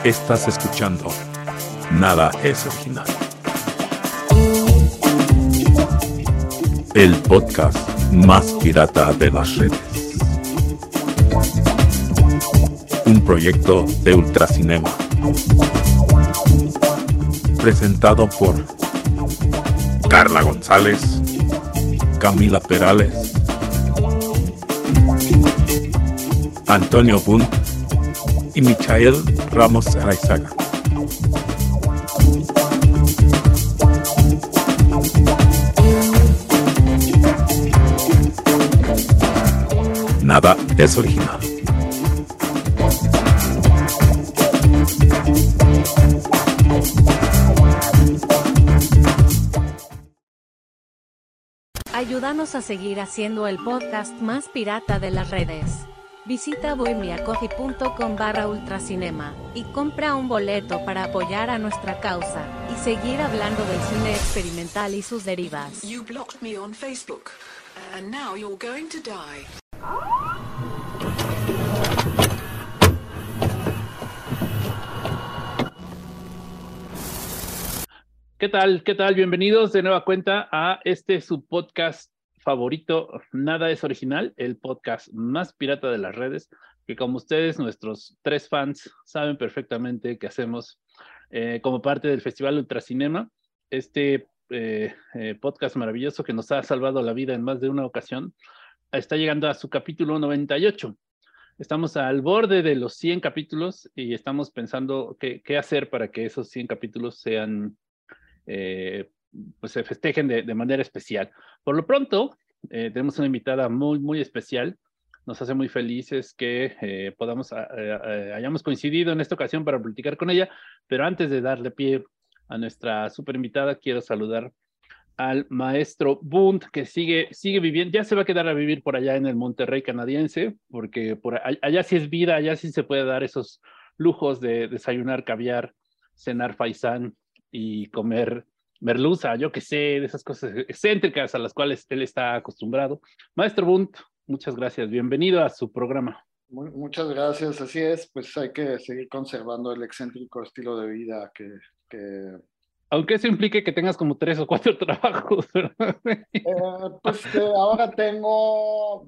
Estás escuchando Nada es Original, el podcast más pirata de las redes. Un proyecto de Ultracinema. Presentado por Carla González, Camila Perales, Antonio Bunt y Michael Ramos Araizaga. Nada es original. Ayúdanos a seguir haciendo el podcast más pirata de las redes. Visita bohemiacoffee.com/ultracinema y compra un boleto para apoyar a nuestra causa y seguir hablando del cine experimental y sus derivas. You blocked me on Facebook, and now you're going to die. ¿Qué tal? ¿Qué tal? Bienvenidos de nueva cuenta a su podcast favorito, Nada es Original, el podcast más pirata de las redes, que como ustedes, nuestros 3 fans, saben perfectamente que hacemos como parte del Festival Ultracinema, podcast maravilloso que nos ha salvado la vida en más de una ocasión, está llegando a su capítulo 98. Estamos al borde de los 100 capítulos y estamos pensando qué hacer para que esos 100 capítulos sean... pues se festejen de manera especial. Por lo pronto, tenemos una invitada muy, muy especial. Nos hace muy felices que hayamos coincidido en esta ocasión para platicar con ella, pero antes de darle pie a nuestra super invitada, quiero saludar al maestro Bunt, que sigue viviendo, ya se va a quedar a vivir por allá en el Monterrey canadiense, porque allá sí es vida, allá sí se puede dar esos lujos de desayunar caviar, cenar faisán y comer merluza, yo que sé, de esas cosas excéntricas a las cuales él está acostumbrado. Maestro Bunt, muchas gracias, bienvenido a su programa. Muchas gracias, así es, pues hay que seguir conservando el excéntrico estilo de vida que... Aunque eso implique que tengas como 3 o 4 trabajos, ¿verdad? Ahora tengo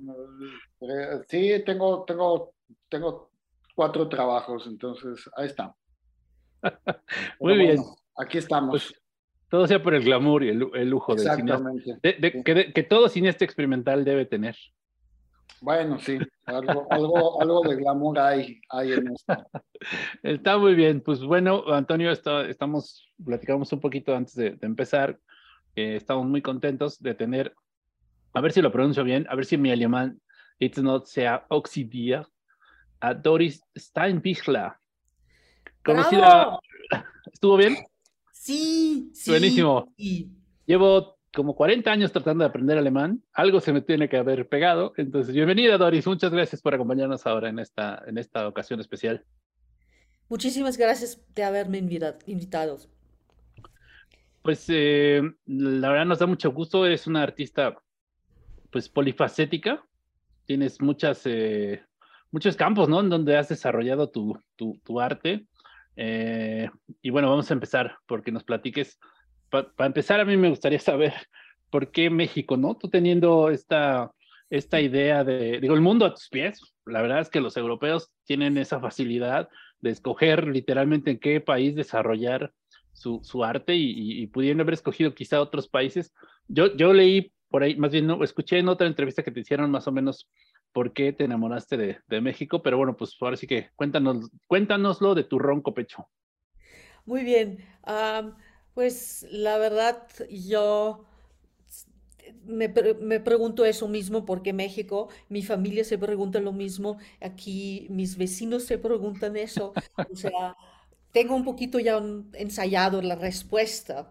4 trabajos, entonces ahí está. Muy bien. Bueno, aquí estamos. Pues, todo sea por el glamour y el lujo del cineasta. Que todo cineasta experimental debe tener. Bueno, sí, algo de glamour hay en esto. Está muy bien. Pues bueno, Antonio, platicamos un poquito antes de empezar. Estamos muy contentos de tener, a ver si lo pronuncio bien, a ver si mi alemán it's not sea oxidia, a Doris Steinbichler. Conocida. ¿Estuvo bien? Sí. Buenísimo. Llevo como 40 años tratando de aprender alemán. Algo se me tiene que haber pegado. Entonces, bienvenida, Doris. Muchas gracias por acompañarnos ahora en esta ocasión especial. Muchísimas gracias de haberme invitado. Pues la verdad nos da mucho gusto. Eres una artista pues polifacética. Tienes muchos campos, ¿no? En donde has desarrollado tu arte. Y bueno, vamos a empezar porque nos platiques. Para empezar, a mí me gustaría saber por qué México, ¿no? Tú teniendo esta idea el mundo a tus pies. La verdad es que los europeos tienen esa facilidad de escoger literalmente en qué país desarrollar su arte y pudiendo haber escogido quizá otros países. Yo leí por ahí, más bien no, escuché en otra entrevista que te hicieron más o menos por qué te enamoraste de México, pero bueno, pues ahora sí que cuéntanoslo de tu ronco pecho. Muy bien. Pues la verdad, yo me pregunto eso mismo, porque México, mi familia se pregunta lo mismo, aquí mis vecinos se preguntan eso, o sea, tengo un poquito ya ensayado la respuesta,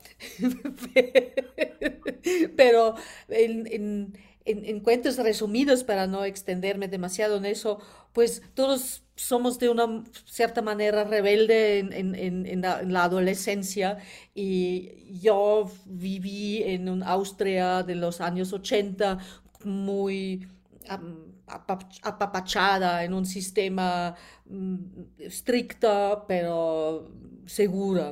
pero en cuentos resumidos, para no extenderme demasiado en eso, pues todos somos de una cierta manera rebelde en la adolescencia, y yo viví en un Austria de los años 80 muy apapachada en un sistema estricta, pero segura.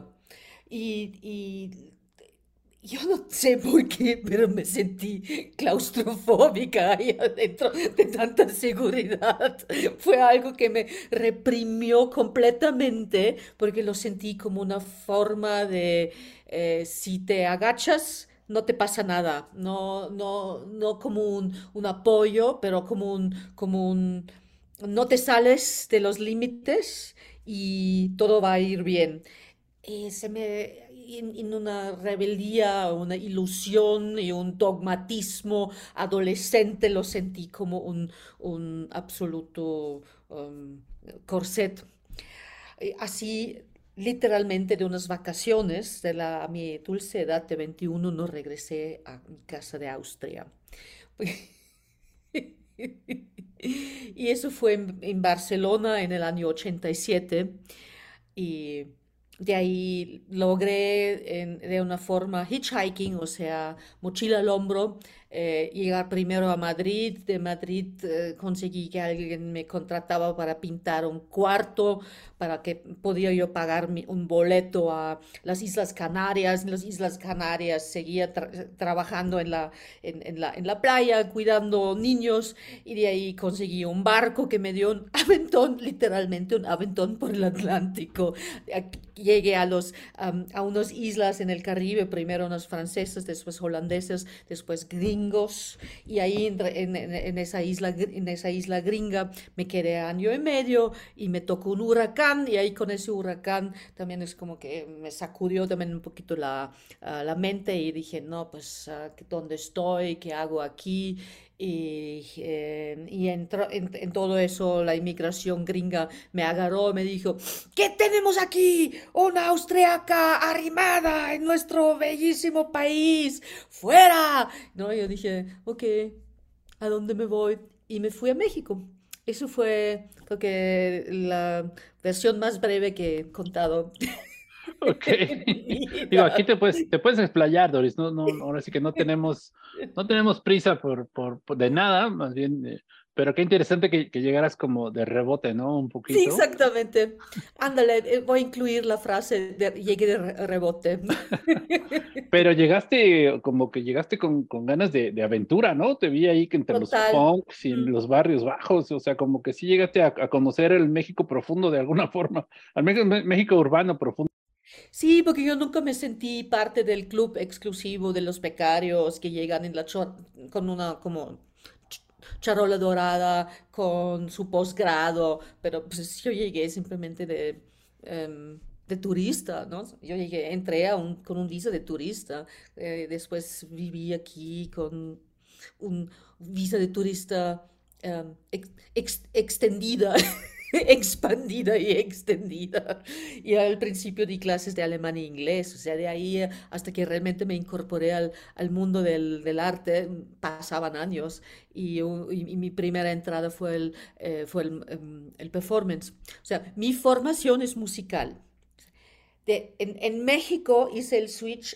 Y yo no sé por qué, pero me sentí claustrofóbica ahí adentro de tanta seguridad. Fue algo que me reprimió completamente porque lo sentí como una forma de, si te agachas, no te pasa nada. No, no, no como un apoyo, pero no te sales de los límites y todo va a ir bien. En una rebeldía, una ilusión y un dogmatismo adolescente lo sentí como un absoluto corset. Así, literalmente de unas vacaciones a mi dulce edad de 21 no regresé a mi casa de Austria. Y eso fue en Barcelona en el año 87 y de ahí logré de una forma hitchhiking, o sea, mochila al hombro, llegar primero a Madrid. De Madrid conseguí que alguien me contrataba para pintar un cuarto, para que podía yo pagar un boleto a las Islas Canarias. En las Islas Canarias seguía trabajando en la playa, cuidando niños, y de ahí conseguí un barco que me dio un aventón, literalmente un aventón por el Atlántico. Llegué a unas islas en el Caribe, primero unos franceses, después holandeses, después gringos, y ahí en esa isla gringa me quedé año y medio y me tocó un huracán, y ahí con ese huracán también es como que me sacudió también un poquito la mente, y dije, no, pues, ¿dónde estoy? ¿Qué hago aquí? Y en todo eso la inmigración gringa me agarró, me dijo, ¿qué tenemos aquí? Una austriaca arrimada en nuestro bellísimo país. ¡Fuera! No, yo dije, ok, ¿a dónde me voy? Y me fui a México. Eso fue, creo que, la versión más breve que he contado Ok. en mi Digo, aquí vida. te puedes explayar, Doris. No, no, ahora sí que no tenemos prisa de nada, más bien, pero qué interesante que llegaras como de rebote, ¿no? Un Sí, poquito. exactamente. Ándale, voy a incluir la frase de llegué de rebote. Pero como que llegaste con ganas de aventura, ¿no? Te vi ahí que entre los Total. punks y en los barrios bajos, o sea, como que sí llegaste a conocer el México profundo de alguna forma, al menos México urbano profundo. Sí, porque yo nunca me sentí parte del club exclusivo de los becarios que llegan con una como ch- charola dorada, con su posgrado, pero pues yo llegué simplemente de turista, ¿no? Yo llegué, entré con un visa de turista, después viví aquí con un visa de turista extendida, expandida y extendida. Y al principio di clases de alemán e inglés, o sea, de ahí hasta que realmente me incorporé al mundo del arte, pasaban años, y mi primera entrada fue el performance. O sea, mi formación es musical. En México hice el switch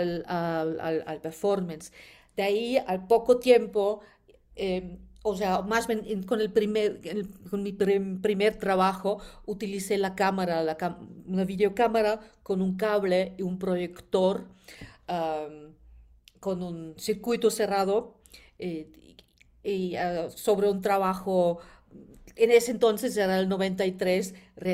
al performance. De ahí, al poco tiempo, o sea, más bien con mi primer trabajo, utilicé la cámara, una videocámara con un cable y un proyector, am, con un circuito cerrado, eh, sobre un trabajo, en ese entonces era el 93,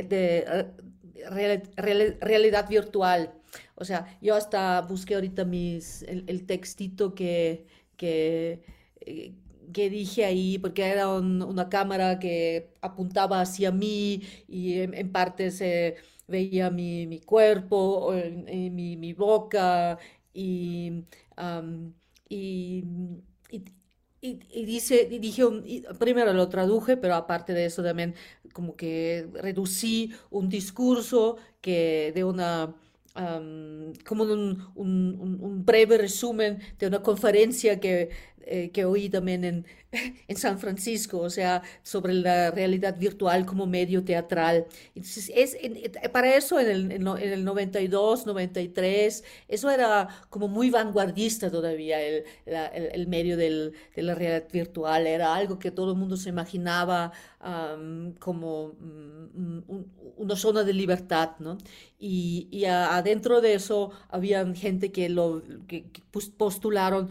realidad virtual. O sea, yo hasta busqué ahorita el textito que, eh, que dije ahí, porque era una cámara que apuntaba hacia mí, y en parte se veía mi cuerpo, o mi boca, y, am, y, y- y dije, primero lo traduje, pero aparte de eso también como que reducí un discurso que de una como un breve resumen de una conferencia que oí también en San Francisco, o sea, sobre la realidad virtual como medio teatral. Entonces, para eso en el 92, 93, eso era como muy vanguardista todavía, el medio de la realidad virtual, era algo que todo el mundo se imaginaba como una zona de libertad, ¿no? Y adentro de eso había gente que postularon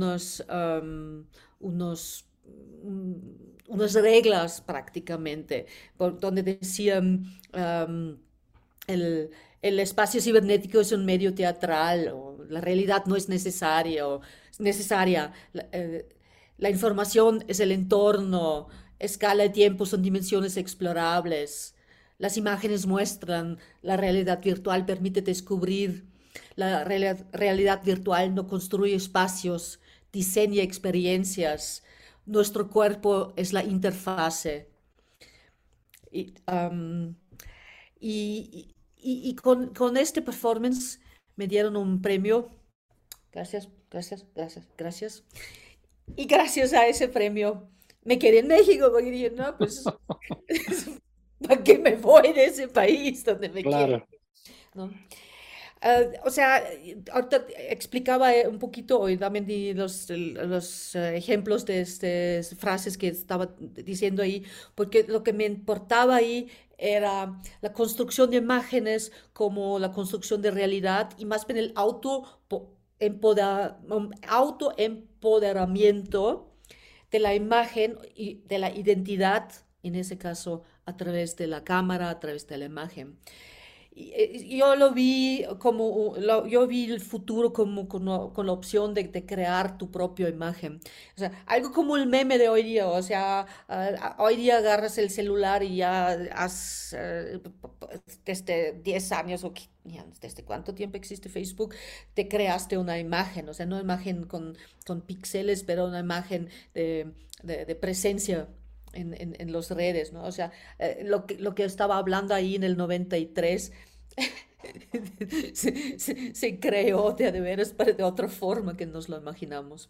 unos, unas reglas prácticamente, donde decían el, el espacio cibernético es un medio teatral, o la realidad no es necesaria, necesaria. La información es el entorno, escala de tiempo son dimensiones explorables. Las imágenes muestran, la realidad virtual permite descubrir, la realidad virtual no construye espacios, diseña experiencias. Nuestro cuerpo es la interfase. Y, um, y con este performance me dieron un premio. Gracias, gracias, gracias, gracias. Y gracias a ese premio me quedé en México porque dije, no, pues, ¿para qué me voy de ese país donde me quieren? Claro. ¿No? O sea, ahorita explicaba un poquito y también di los ejemplos de estas frases que estaba diciendo ahí, porque lo que me importaba ahí era la construcción de imágenes como la construcción de realidad y más bien el autoempoderamiento de la imagen y de la identidad, en ese caso a través de la cámara, a través de la imagen. Yo lo vi como, yo vi el futuro como con la opción de crear tu propia imagen. O sea, algo como el meme de hoy día. O sea, hoy día agarras el celular y ya desde 10 años o desde cuánto tiempo existe Facebook, te creaste una imagen. O sea, no imagen con píxeles, pero una imagen de presencia en las redes, ¿no? O sea, lo que estaba hablando ahí en el 93 se creó de veras, pero de otra forma que nos lo imaginamos.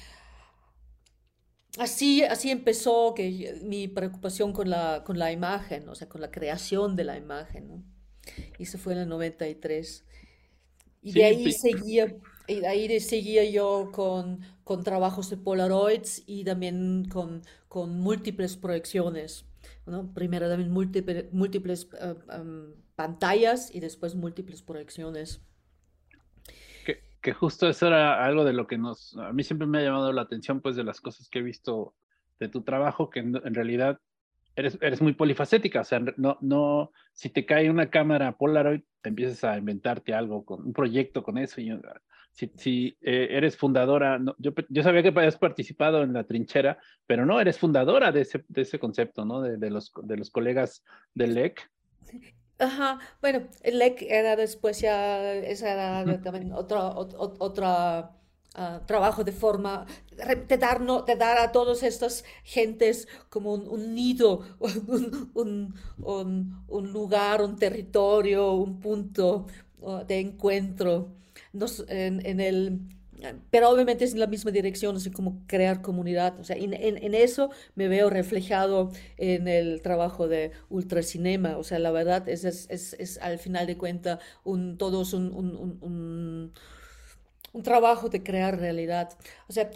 Así empezó mi preocupación con la imagen, o sea, con la creación de la imagen, ¿no? Y eso fue en el 93. Y de Sí, ahí seguía, y de ahí seguía yo con trabajos de Polaroids y también con múltiples proyecciones, ¿no? Primero también múltiples pantallas y después múltiples proyecciones. que justo eso era algo de lo que a mí siempre me ha llamado la atención, pues de las cosas que he visto de tu trabajo, que en realidad eres muy polifacética, o sea, no, si te cae una cámara Polaroid, te empiezas a inventarte algo, con un proyecto con eso, y si eres fundadora, no, yo sabía que habías participado en la trinchera, pero no, eres fundadora de ese concepto, ¿no? De los colegas del LEC. Ajá, bueno, el LEC era después ya, esa era también otra trabajo de forma de dar, de dar a todas estas gentes como un nido, un lugar, un territorio, un punto de encuentro. En el, pero obviamente es en la misma dirección, así como crear comunidad. O sea, en eso me veo reflejado en el trabajo de Ultracinema. O sea, la verdad es al final de cuentas todo es un trabajo de crear realidad. O sea,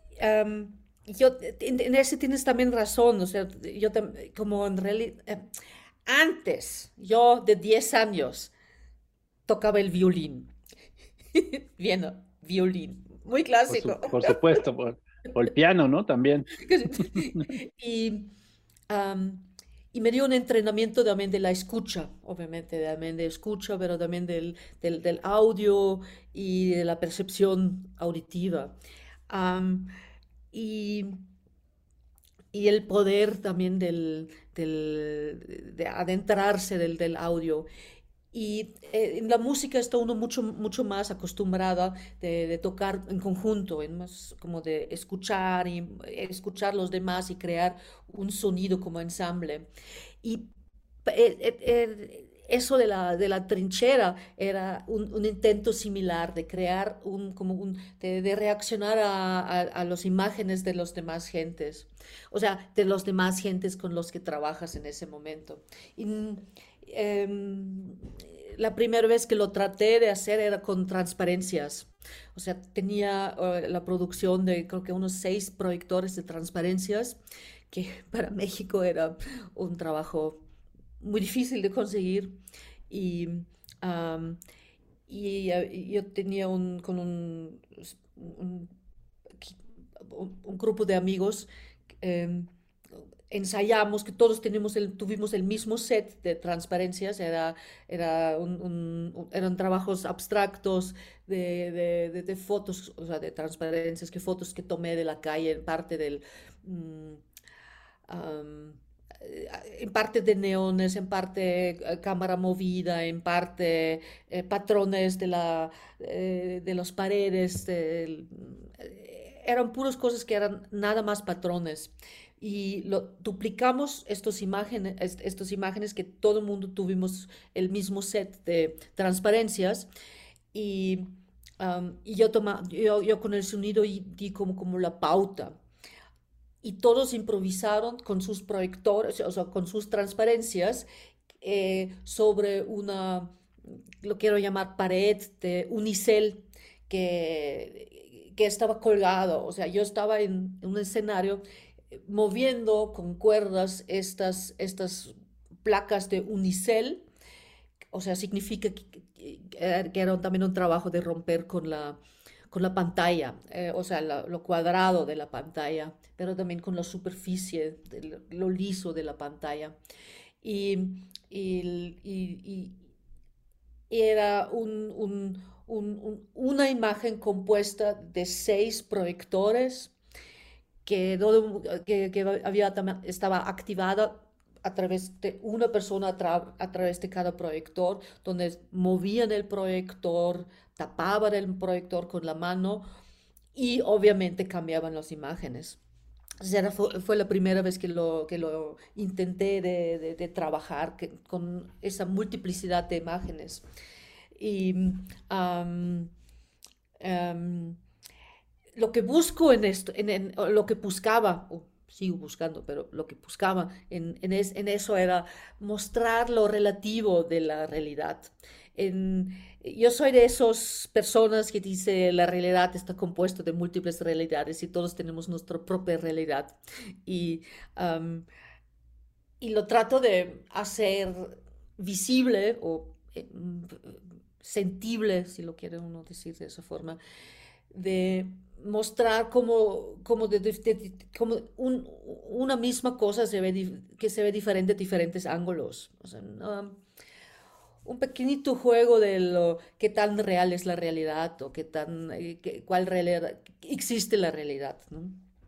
en ese tienes también razón. O sea, como en realidad, antes, yo de 10 años tocaba el violín. Bien, ¿no? Violín, muy clásico. Por supuesto, por el piano, ¿no? También. Y, am, y me dio un entrenamiento también de la escucha, obviamente, también de escucha, pero también del audio y de la percepción auditiva. Am, y, y el poder también de adentrarse del audio. Y en la música está uno mucho más acostumbrada de tocar en conjunto, en más como de escuchar y escuchar los demás y crear un sonido como ensamble. Y eso de la trinchera era un intento similar de crear de reaccionar a las imágenes de los demás gentes, o sea, de los demás gentes con los que trabajas en ese momento. Y, em, la primera vez que lo traté de hacer era con transparencias. O sea, tenía la producción de creo que unos 6 proyectores de transparencias, que para México era un trabajo muy difícil de conseguir. Y, am, yo tenía un, un grupo de amigos. em, Ensayamos que todos tuvimos el mismo set de transparencias, eran trabajos abstractos de fotos, o sea, de transparencias, que fotos que tomé de la calle, mm, am, en parte de neones, en parte cámara movida, en parte patrones de las paredes, eran puras cosas que eran nada más patrones. Y duplicamos estas imágenes que todo el mundo tuvimos el mismo set de transparencias. Y, y yo con el sonido di como la pauta. Y todos improvisaron con sus proyectores, o sea, con sus transparencias, sobre lo quiero llamar pared de unicel que estaba colgado. O sea, yo estaba en un escenario moviendo con cuerdas estas placas de unicel. O sea, significa que era también un trabajo de romper con la pantalla, o sea, lo cuadrado de la pantalla, pero también con la superficie, lo liso de la pantalla. Y, y era una imagen compuesta de 6 proyectores estaba activada a través de una persona a través de cada proyector, donde movían el proyector, tapaban el proyector con la mano y obviamente cambiaban las imágenes. Fue la primera vez que lo intenté de trabajar con esa multiplicidad de imágenes. Y um, um, lo que busco lo que buscaba, sigo buscando, pero lo que buscaba en eso era mostrar lo relativo de la realidad. Yo soy de esas personas que dice la realidad está compuesta de múltiples realidades y todos tenemos nuestra propia realidad. Y, um, y lo trato de hacer visible o sentible, si lo quiere uno decir de esa forma, de mostrar como una misma cosa que se ve diferente a diferentes ángulos. O sea, un pequeñito juego de qué tan real es la realidad o cuál realidad existe la realidad, ¿no?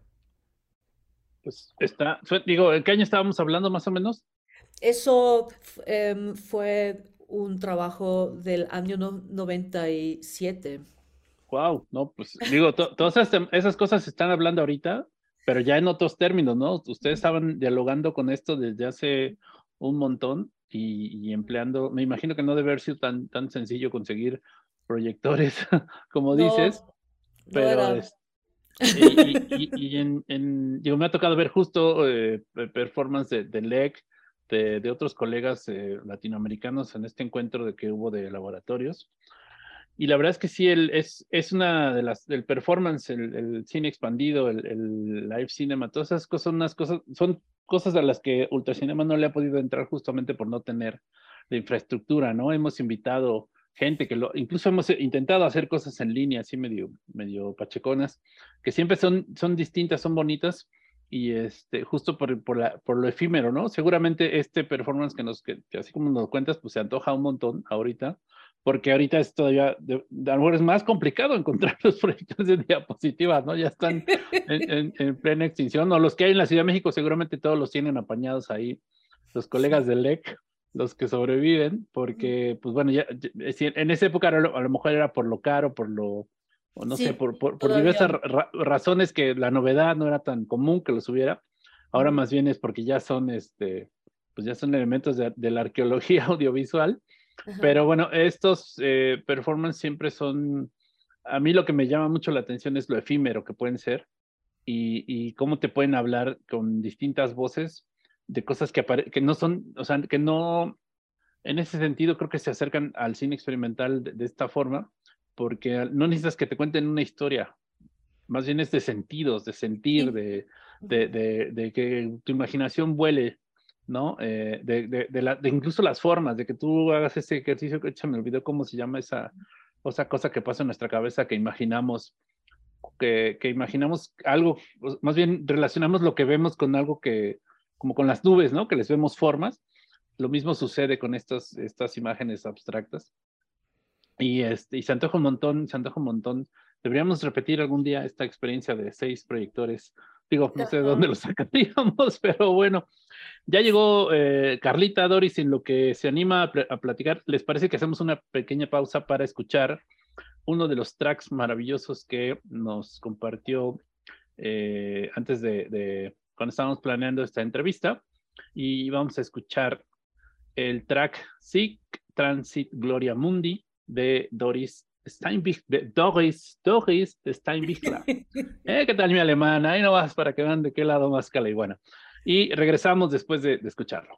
Pues digo, ¿en qué año estábamos hablando más o menos? Eso fue un trabajo del año 97. Wow, no, pues digo, todas esas cosas se están hablando ahorita, pero ya en otros términos, ¿no? Ustedes estaban dialogando con esto desde hace un montón y empleando, me imagino que no debe haber sido tan sencillo conseguir proyectores, como dices, No, no pero era. digo, me ha tocado ver justo performance de LEC, de otros colegas latinoamericanos en este encuentro que hubo de laboratorios. Y la verdad es que sí, es una de del performance, el cine expandido, el live cinema, todas esas cosas, son cosas a las que Ultracinema no le ha podido entrar justamente por no tener la infraestructura, ¿no? Hemos invitado gente incluso hemos intentado hacer cosas en línea, así medio pacheconas, que siempre son distintas, son bonitas, y justo por lo efímero, ¿no? Seguramente este performance que así como nos cuentas, pues se antoja un montón ahorita, porque ahorita es todavía, a lo mejor es más complicado encontrar los proyectos de diapositivas, ¿no? Ya están en plena extinción, o los que hay en la Ciudad de México seguramente todos los tienen apañados ahí, los colegas del LEC, los que sobreviven, porque, pues bueno, en esa época a lo mejor era por lo caro, o no sé, Sí, por diversas todavía. razones que la novedad no era tan común que los hubiera. Ahora Ujú. más bien es porque ya son pues ya son elementos de la arqueología audiovisual. Ajá. Pero bueno, estos performances siempre son, a mí lo que me llama mucho la atención es lo efímero que pueden ser y cómo te pueden hablar con distintas voces de cosas que no son, o sea, que no, en ese sentido creo que se acercan al cine experimental de esta forma, porque no necesitas que te cuenten una historia, más bien es de sentidos, de sentir, Sí. de que tu imaginación vuele, ¿no? De incluso las formas, de que tú hagas ese ejercicio, que se me olvidó cómo se llama esa cosa que pasa en nuestra cabeza, que imaginamos algo, más bien relacionamos lo que vemos con algo que, como con las nubes, ¿no? Que les vemos formas. Lo mismo sucede con estas imágenes abstractas. Y se antoja un montón, se antoja un montón. Deberíamos repetir algún día esta experiencia de 6 proyectores. Digo, no sé de dónde Ajá. lo sacaríamos, pero bueno. Ya llegó Carlita, Doris, en lo que se anima a platicar. ¿Les parece que hacemos una pequeña pausa para escuchar uno de los tracks maravillosos que nos compartió antes cuando estábamos planeando esta entrevista? Y vamos a escuchar el track Sic Transit Gloria Mundi de Doris Steinbichler. ¿Qué tal mi alemán? Ahí no vas para que vean de qué lado más calaiguana. Y regresamos después de escucharlo.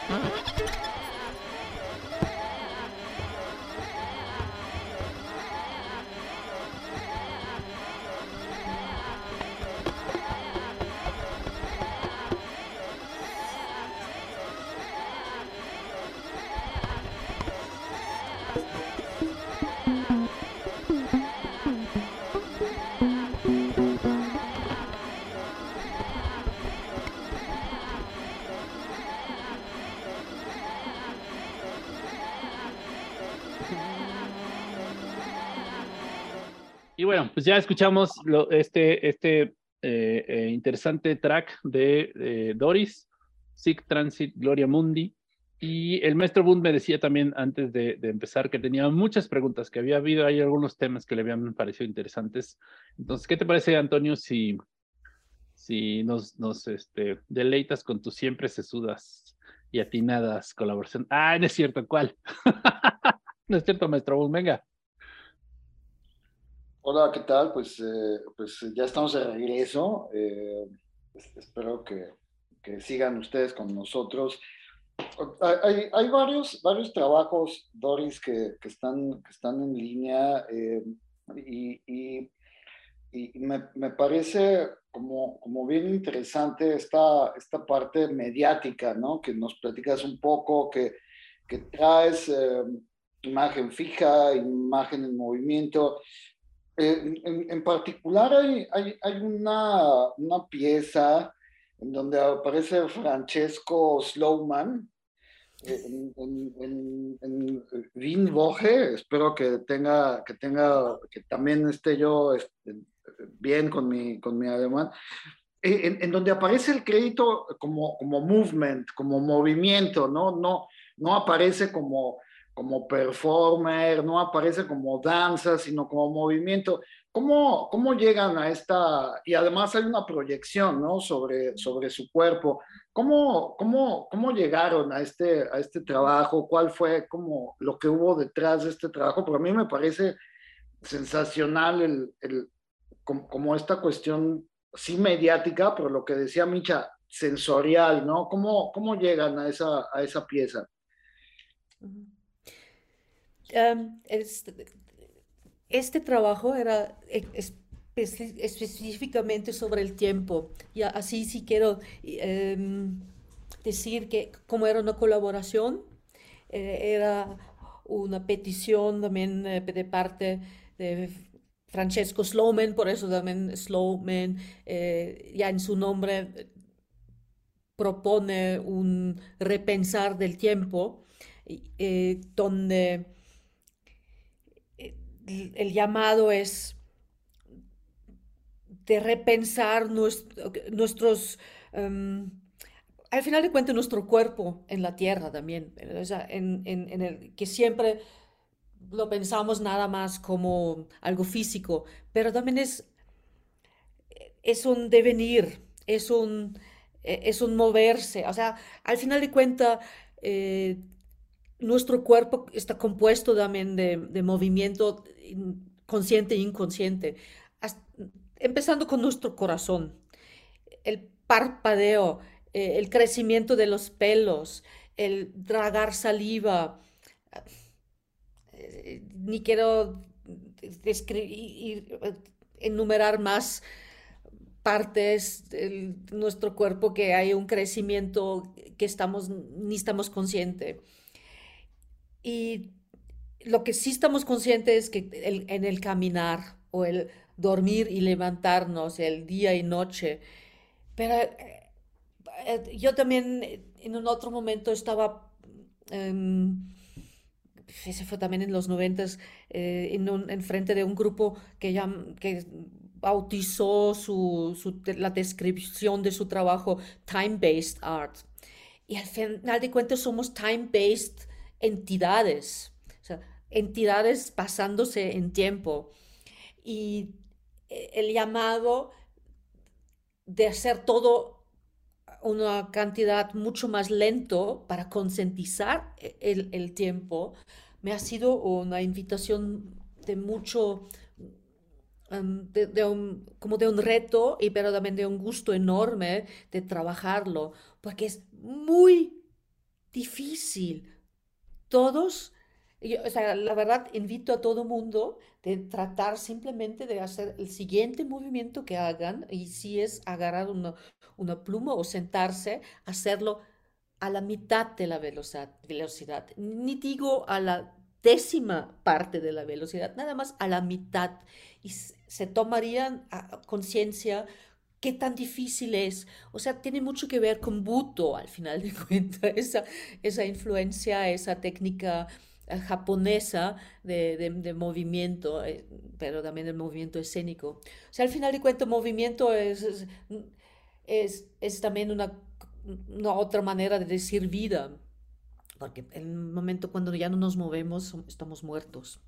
Y bueno, pues ya escuchamos interesante track de Doris, Sic Transit Gloria Mundi. Y el maestro Bund me decía también antes de empezar que tenía muchas preguntas, que había habido ahí algunos temas que le habían parecido interesantes. Entonces, ¿qué te parece, Antonio, si nos deleitas con tus siempre sesudas y atinadas colaboración? Ah, no es cierto, ¿cuál? No es cierto, maestro Bund, venga. Hola, ¿qué tal? Pues ya estamos de regreso. Espero que sigan ustedes con nosotros. Hay varios trabajos, Doris, que están en línea y, y- y me parece como bien interesante esta parte mediática, ¿no? Que nos platicas un poco, que traes imagen fija, imagen en movimiento. En particular hay una pieza en donde aparece Francesco Slowman en Wien Woche. Espero que también esté yo bien con mi alemán. En donde aparece el crédito como movement, como movimiento, ¿no? No aparece como performer, no aparece como danza, sino como movimiento. ¿Cómo llegan a esta? Y además hay una proyección, ¿no? Sobre su cuerpo. ¿Cómo llegaron a este trabajo? ¿Cuál fue como lo que hubo detrás de este trabajo? Porque a mí me parece sensacional como esta cuestión, sí mediática, pero lo que decía Micha, sensorial, ¿no? ¿Cómo llegan a esa pieza? Ujú. Em, es- este trabajo era específicamente sobre el tiempo. Y así sí quiero decir que como era una colaboración, era una petición también de parte de Francesco Slowman, por eso también Slowman ya en su nombre propone un repensar del tiempo, donde el llamado es de repensar nuestros, um, al final de cuentas, nuestro cuerpo en la tierra también, o sea, en el que siempre lo pensamos nada más como algo físico, pero también es un devenir, es un moverse, o sea, al final de cuentas, eh, nuestro cuerpo está compuesto también de movimiento consciente e inconsciente, hasta- empezando con nuestro corazón, el parpadeo, el crecimiento de los pelos, el tragar saliva, ni quiero enumerar más partes de nuestro cuerpo que hay un crecimiento que ni estamos conscientes. Y lo que sí estamos conscientes es que en el caminar o el dormir y levantarnos, el día y noche, pero yo también en un otro momento estaba, ese fue también en los noventas, en frente de un grupo que bautizó la descripción de su trabajo Time-Based Art. Y al final de cuentas somos time-based entidades, o sea, entidades pasándose en tiempo. Y el llamado de hacer todo una cantidad mucho más lento para concientizar el tiempo me ha sido una invitación de mucho, como de un reto, pero también de un gusto enorme de trabajarlo, porque es muy difícil. Todos, o sea, la verdad, invito a todo mundo de tratar simplemente de hacer el siguiente movimiento que hagan, y si es agarrar una pluma o sentarse, hacerlo a la mitad de la velocidad. Ni digo a la décima parte de la velocidad, nada más a la mitad. Y se tomarían conciencia qué tan difícil es. O sea, tiene mucho que ver con Buto, al final de cuentas, esa influencia, esa técnica japonesa de movimiento, pero también el movimiento escénico. O sea, al final de cuentas, movimiento es también una otra manera de decir vida, porque en el momento cuando ya no nos movemos, estamos muertos.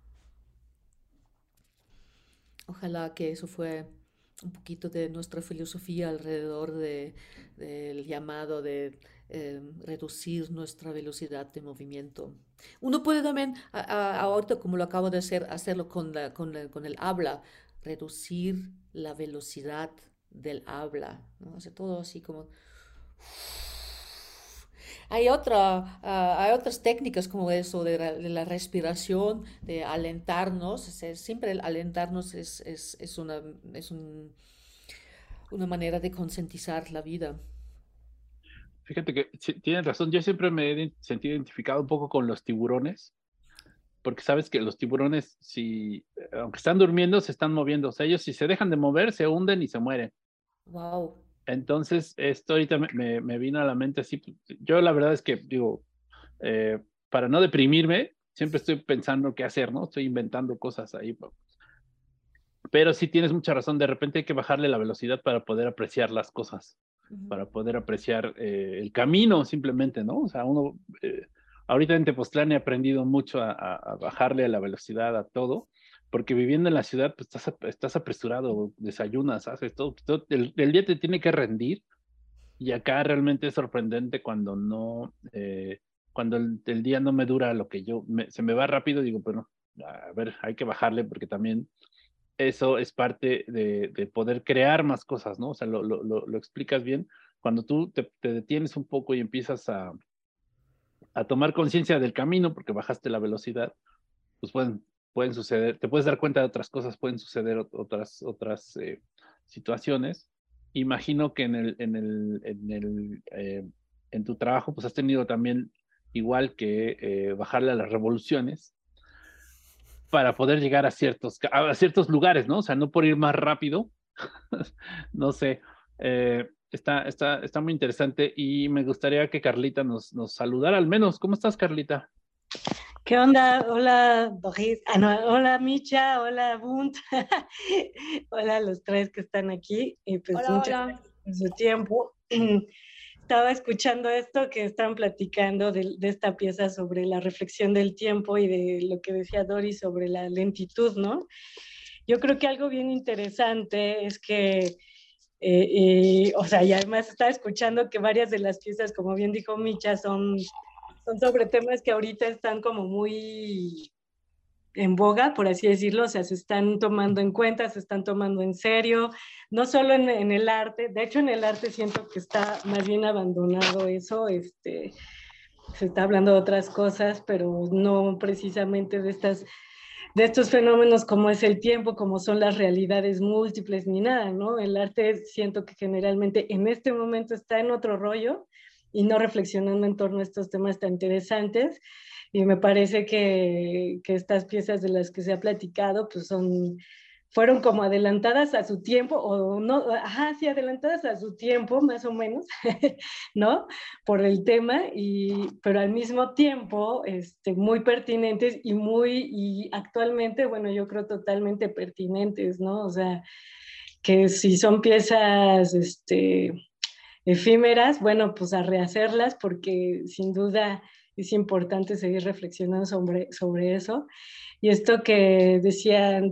Ojalá que eso fue un poquito de nuestra filosofía alrededor del llamado de reducir nuestra velocidad de movimiento. Uno puede también, ahorita como lo acabo de hacer, hacerlo con el habla, reducir la velocidad del habla, ¿no? Hacer todo así como... hay otras técnicas como eso de la respiración, de alentarnos. Siempre el alentarnos es una manera de concientizar la vida. Fíjate que sí, tienes razón, yo siempre me he sentido identificado un poco con los tiburones, porque sabes que los tiburones, si, aunque están durmiendo, se están moviendo. O sea, ellos si se dejan de mover, se hunden y se mueren. Wow. Entonces, esto ahorita me vino a la mente así. Yo la verdad es que, digo, eh, para no deprimirme, siempre estoy pensando qué hacer, ¿no? Estoy inventando cosas ahí. Pero sí tienes mucha razón, de repente hay que bajarle la velocidad para poder apreciar las cosas, Ujú. para poder apreciar el camino simplemente, ¿no? O sea, uno, ahorita en Tepoztlán he aprendido mucho a bajarle a la velocidad a todo, porque viviendo en la ciudad, pues estás apresurado, desayunas, haces todo el día te tiene que rendir, y acá realmente es sorprendente cuando no, cuando el día no me dura lo que se me va rápido, digo, bueno, a ver, hay que bajarle porque también eso es parte de poder crear más cosas, ¿no? O sea, lo explicas bien. Cuando tú te detienes un poco y empiezas a tomar conciencia del camino, porque bajaste la velocidad, pues pueden suceder, te puedes dar cuenta de otras cosas, pueden suceder otras situaciones. Imagino que en tu trabajo, pues has tenido también, igual que bajarle a las revoluciones, para poder llegar a ciertos lugares, ¿no? O sea, no por ir más rápido, no sé. Está muy interesante y me gustaría que Carlita nos saludara al menos. ¿Cómo estás, Carlita? ¿Qué onda? Hola, Doris. No, hola, Micha. Hola, Bunt. Hola a los tres que están aquí. Y pues Hola, muchas hola. gracias por su tiempo. Estaba escuchando esto que están platicando de esta pieza sobre la reflexión del tiempo y de lo que decía Doris sobre la lentitud, ¿no? Yo creo que algo bien interesante es que, o sea, y además estaba escuchando que varias de las piezas, como bien dijo Micha, son sobre temas que ahorita están como muy en boga, por así decirlo, o sea, se están tomando en cuenta, se están tomando en serio, no solo en el arte, de hecho en el arte siento que está más bien abandonado eso, se está hablando de otras cosas, pero no precisamente de estos fenómenos como es el tiempo, como son las realidades múltiples, ni nada, ¿no? El arte siento que generalmente en este momento está en otro rollo y no reflexionando en torno a estos temas tan interesantes. Y me parece que estas piezas de las que se ha platicado, pues fueron como adelantadas a su tiempo, o no, ajá, sí, adelantadas a su tiempo, más o menos, ¿no? Por el tema, pero al mismo tiempo muy pertinentes y actualmente, bueno, yo creo totalmente pertinentes, ¿no? O sea, que si son piezas efímeras, bueno, pues a rehacerlas, porque sin duda es importante seguir reflexionando sobre eso. Y esto que decían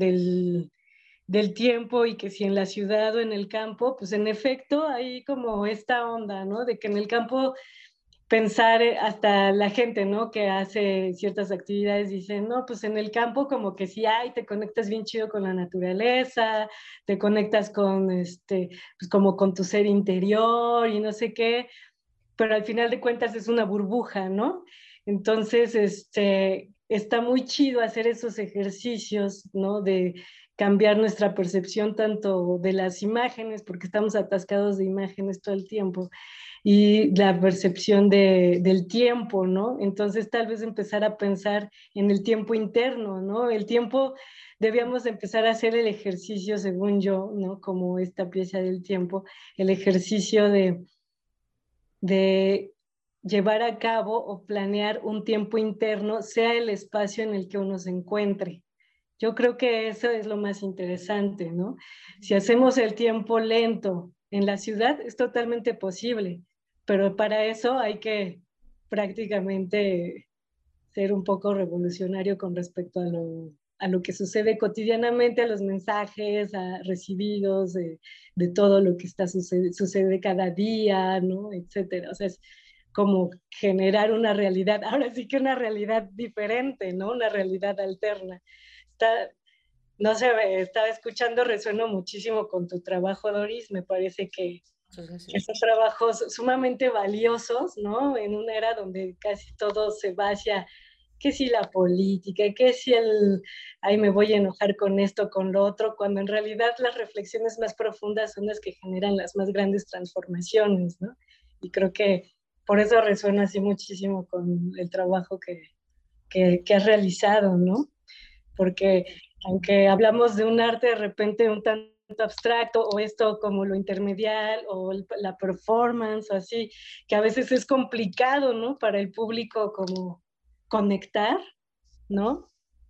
del tiempo y que si en la ciudad o en el campo, pues en efecto hay como esta onda, ¿no? De que en el campo pensar hasta la gente, ¿no? Que hace ciertas actividades, dicen, no, pues en el campo como que sí hay, te conectas bien chido con la naturaleza, te conectas con, pues como con tu ser interior y no sé qué, pero al final de cuentas es una burbuja, ¿no? Entonces, está muy chido hacer esos ejercicios, ¿no? De cambiar nuestra percepción tanto de las imágenes, porque estamos atascados de imágenes todo el tiempo, y la percepción del tiempo, ¿no? Entonces, tal vez empezar a pensar en el tiempo interno, ¿no? El tiempo, debíamos empezar a hacer el ejercicio, según yo, ¿no? Como esta pieza del tiempo, el ejercicio de llevar a cabo o planear un tiempo interno, sea el espacio en el que uno se encuentre. Yo creo que eso es lo más interesante, ¿no? Si hacemos el tiempo lento en la ciudad, es totalmente posible, pero para eso hay que prácticamente ser un poco revolucionario con respecto a lo que sucede cotidianamente, a los mensajes recibidos, de todo lo que sucede cada día, ¿no? Etcétera. O sea, es como generar una realidad, ahora sí que una realidad diferente, ¿no? Una realidad alterna. No sé, estaba escuchando, resueno muchísimo con tu trabajo, Doris, me parece que son trabajos sumamente valiosos, ¿no? En una era donde casi todo se va hacia que si la política, que si ay, me voy a enojar con esto, con lo otro, cuando en realidad las reflexiones más profundas son las que generan las más grandes transformaciones, ¿no? Y creo que por eso resuena así muchísimo con el trabajo que has realizado, ¿no? Porque aunque hablamos de un arte de repente un tanto abstracto, o esto como lo intermedial, o la performance, o así, que a veces es complicado, ¿no? Para el público como conectar, ¿no?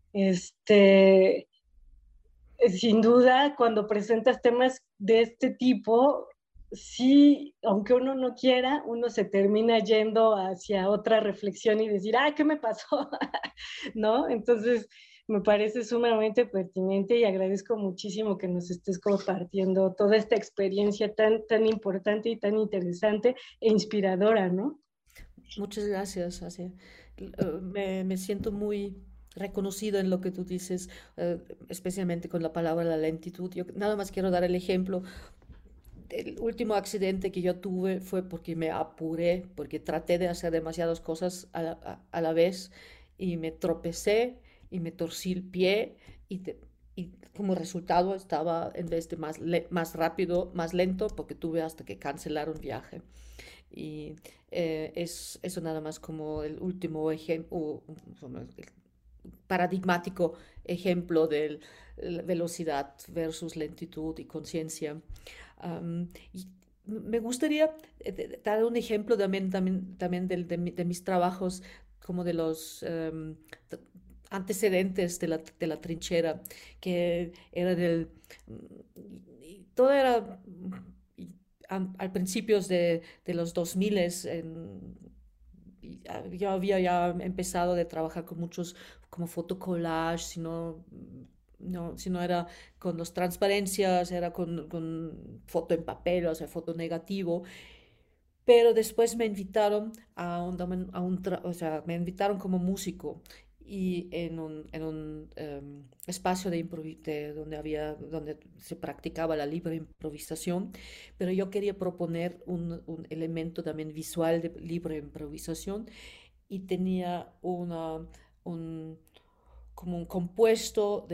Sin duda, cuando presentas temas de este tipo, sí, aunque uno no quiera, uno se termina yendo hacia otra reflexión y decir, ah, ¿qué me pasó? ¿No? Entonces, me parece sumamente pertinente y agradezco muchísimo que nos estés compartiendo toda esta experiencia tan importante y tan interesante e inspiradora, ¿no? Muchas gracias, Asia. Me siento muy reconocida en lo que tú dices, especialmente con la palabra la lentitud. Yo nada más quiero dar el ejemplo. El último accidente que yo tuve fue porque me apuré, porque traté de hacer demasiadas cosas a la vez y me tropecé y me torcí el pie y como resultado estaba en vez de más rápido, más lento, porque tuve hasta que cancelar un viaje. Y eso nada más como el último ejemplo, paradigmático ejemplo de velocidad versus lentitud y conciencia. Y me gustaría dar un ejemplo también de mis trabajos, como de los antecedentes de la trinchera, que era todo era al principios de los 2000, yo había ya empezado a trabajar con muchos como fotocollage, si no era con las transparencias, era con foto en papel, o sea, foto negativo. Pero después me invitaron o sea, me invitaron como músico y en un espacio donde se practicaba la libre improvisación, pero yo quería proponer un elemento también visual de libre improvisación y tenía un, como un compuesto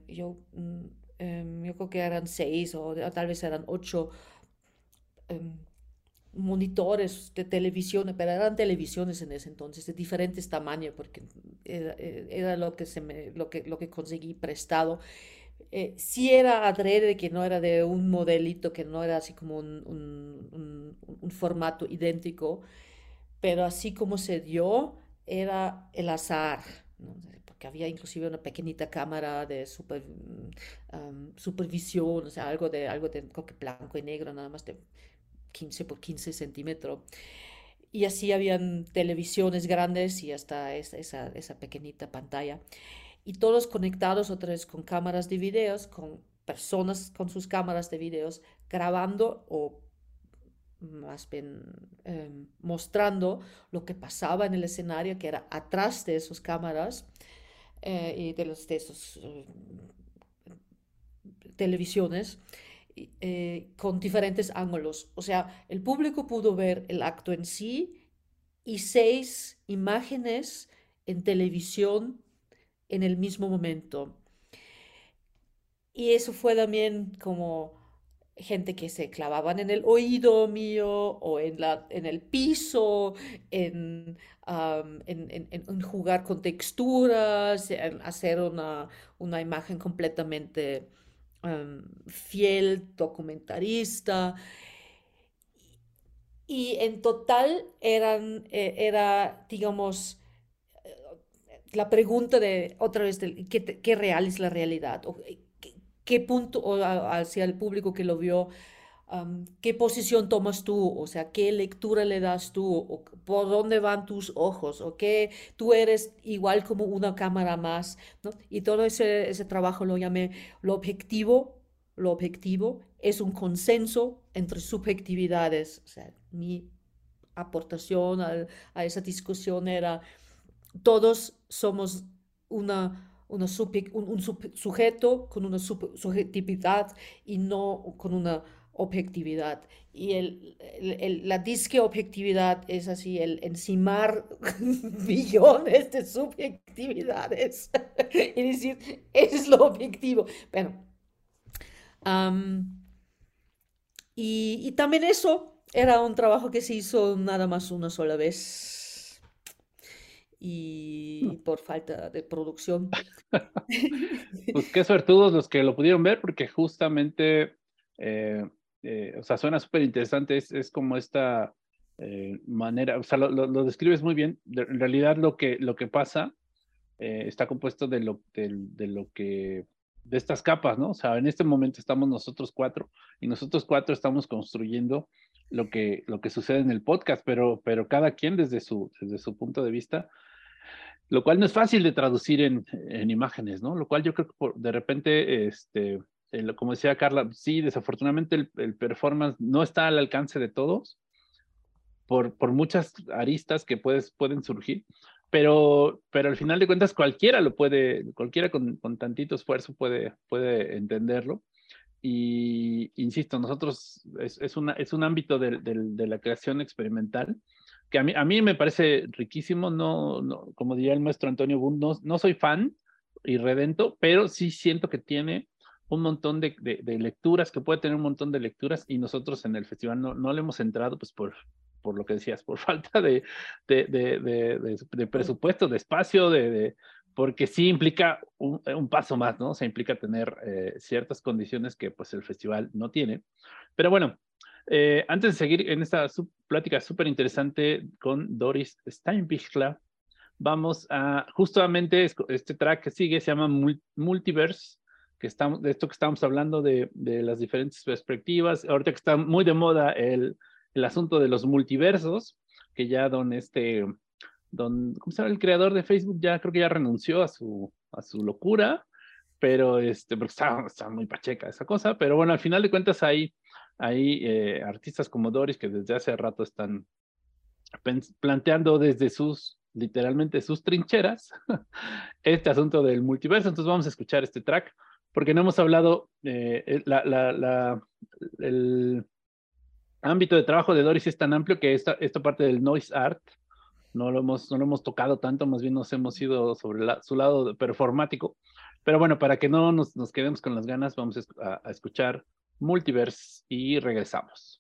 yo creo que eran 6 o tal vez eran 8 em, monitores de televisión, pero eran televisiones en ese entonces de diferentes tamaños, porque era lo que conseguí prestado. Sí era adrede, que no era de un modelito, que no era así como un formato idéntico, pero así como se dio, era el azar, ¿no? Porque había inclusive una pequeñita cámara de supervisión, o sea, algo de creo que blanco y negro, nada más de 15 por 15 centímetros. Y así habían televisiones grandes y hasta esa pequeñita pantalla. Y todos conectados otra vez con cámaras de videos, con personas con sus cámaras de videos grabando o más bien mostrando lo que pasaba en el escenario, que era atrás de esas cámaras y de esas televisiones. con diferentes ángulos. O sea, el público pudo ver el acto en sí y 6 imágenes en televisión en el mismo momento. Y eso fue también como gente que se clavaban en el oído mío o en el piso, en jugar con texturas, en hacer una imagen completamente fiel, documentarista. Y en total digamos, la pregunta de otra vez, ¿qué real es la realidad? O, ¿qué punto, o hacia el público que lo vio, qué posición tomas tú? O sea, ¿qué lectura le das tú? O ¿por dónde van tus ojos? ¿O qué tú eres igual como una cámara más? ¿No? Y todo ese trabajo lo llamé lo objetivo. Lo objetivo es un consenso entre subjetividades. O sea, mi aportación a esa discusión era todos somos un sujeto con una subjetividad y no con una objetividad. Y la disque objetividad es así, el encimar billones de subjetividades y decir, eso es lo objetivo. Bueno, y también eso era un trabajo que se hizo nada más una sola vez y por falta de producción. Pues qué suertudos los que lo pudieron ver, porque justamente, o sea, suena súper interesante, es como esta manera, o sea, lo describes muy bien. En realidad lo que pasa está compuesto de lo que, de estas capas, ¿no? O sea, en este momento estamos nosotros 4 y nosotros 4 estamos construyendo lo que sucede en el podcast, pero cada quien desde su punto de vista, lo cual no es fácil de traducir en imágenes, ¿no? Lo cual yo creo que de repente, como decía Carla, sí, desafortunadamente el performance no está al alcance de todos por muchas aristas que pueden surgir, pero al final de cuentas cualquiera con tantito esfuerzo puede entenderlo. Y insisto, nosotros es un ámbito de la creación experimental que a mí me parece riquísimo. No, como diría el maestro Antonio Boone, no soy fan y redento, pero sí siento que tiene un montón de lecturas, que puede tener un montón de lecturas, y nosotros en el festival no le hemos entrado pues por lo que decías, por falta de presupuesto, de espacio, porque sí implica un paso más, ¿no? O sea, implica tener ciertas condiciones que pues el festival no tiene. Pero bueno, antes de seguir en esta plática súper interesante con Doris Steinbichler, vamos a justamente este track que sigue, se llama Multiverse, de esto que estamos hablando de las diferentes perspectivas. Ahorita que está muy de moda el asunto de los multiversos, que ya ¿cómo se llama? El creador de Facebook ya creo que ya renunció a su locura, pero porque está muy pacheca esa cosa. Pero bueno, al final de cuentas hay artistas como Doris que desde hace rato están planteando desde literalmente sus trincheras este asunto del multiverso. Entonces vamos a escuchar este track, porque no hemos hablado, el ámbito de trabajo de Doris es tan amplio que esta parte del noise art no lo hemos tocado tanto, más bien nos hemos ido sobre su lado performático. Pero bueno, para que no nos quedemos con las ganas, vamos a escuchar Multiverse y regresamos.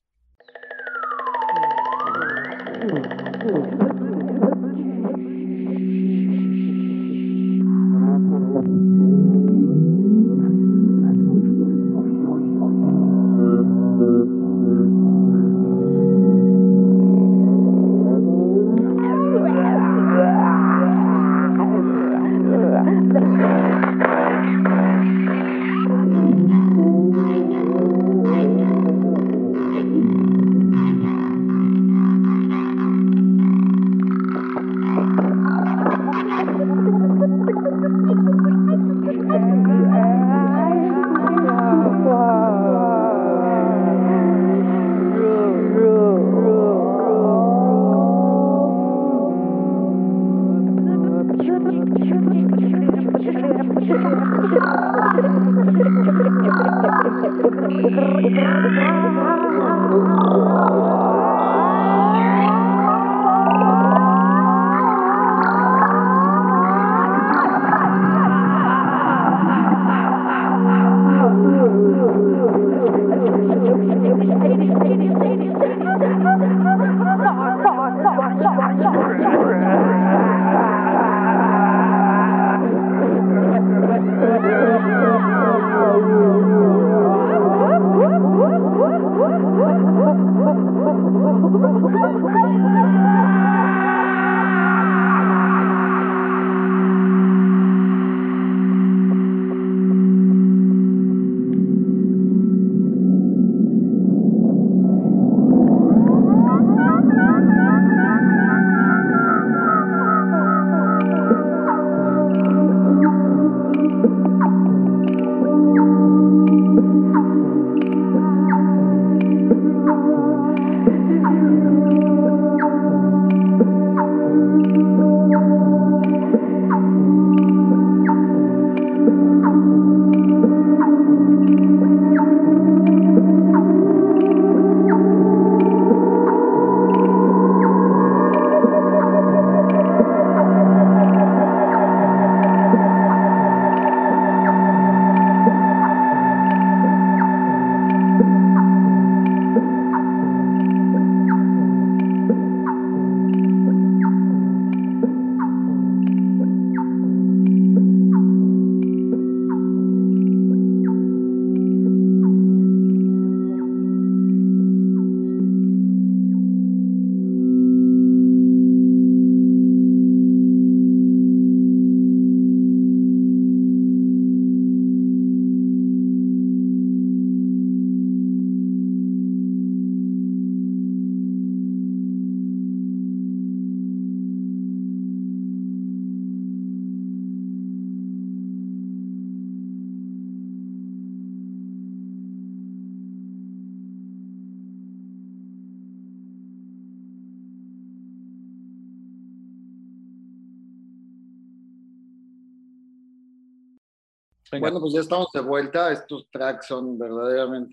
Venga. Bueno, pues ya estamos de vuelta. Estos tracks son verdaderamente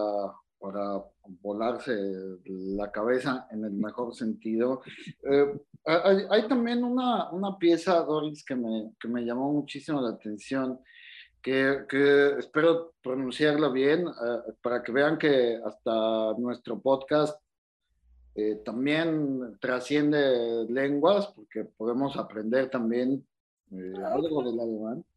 para volarse la cabeza en el mejor sentido. Hay también una pieza, Doris, que me llamó muchísimo la atención, que espero pronunciarlo bien, para que vean que hasta nuestro podcast también trasciende lenguas, porque podemos aprender también algo del alemán.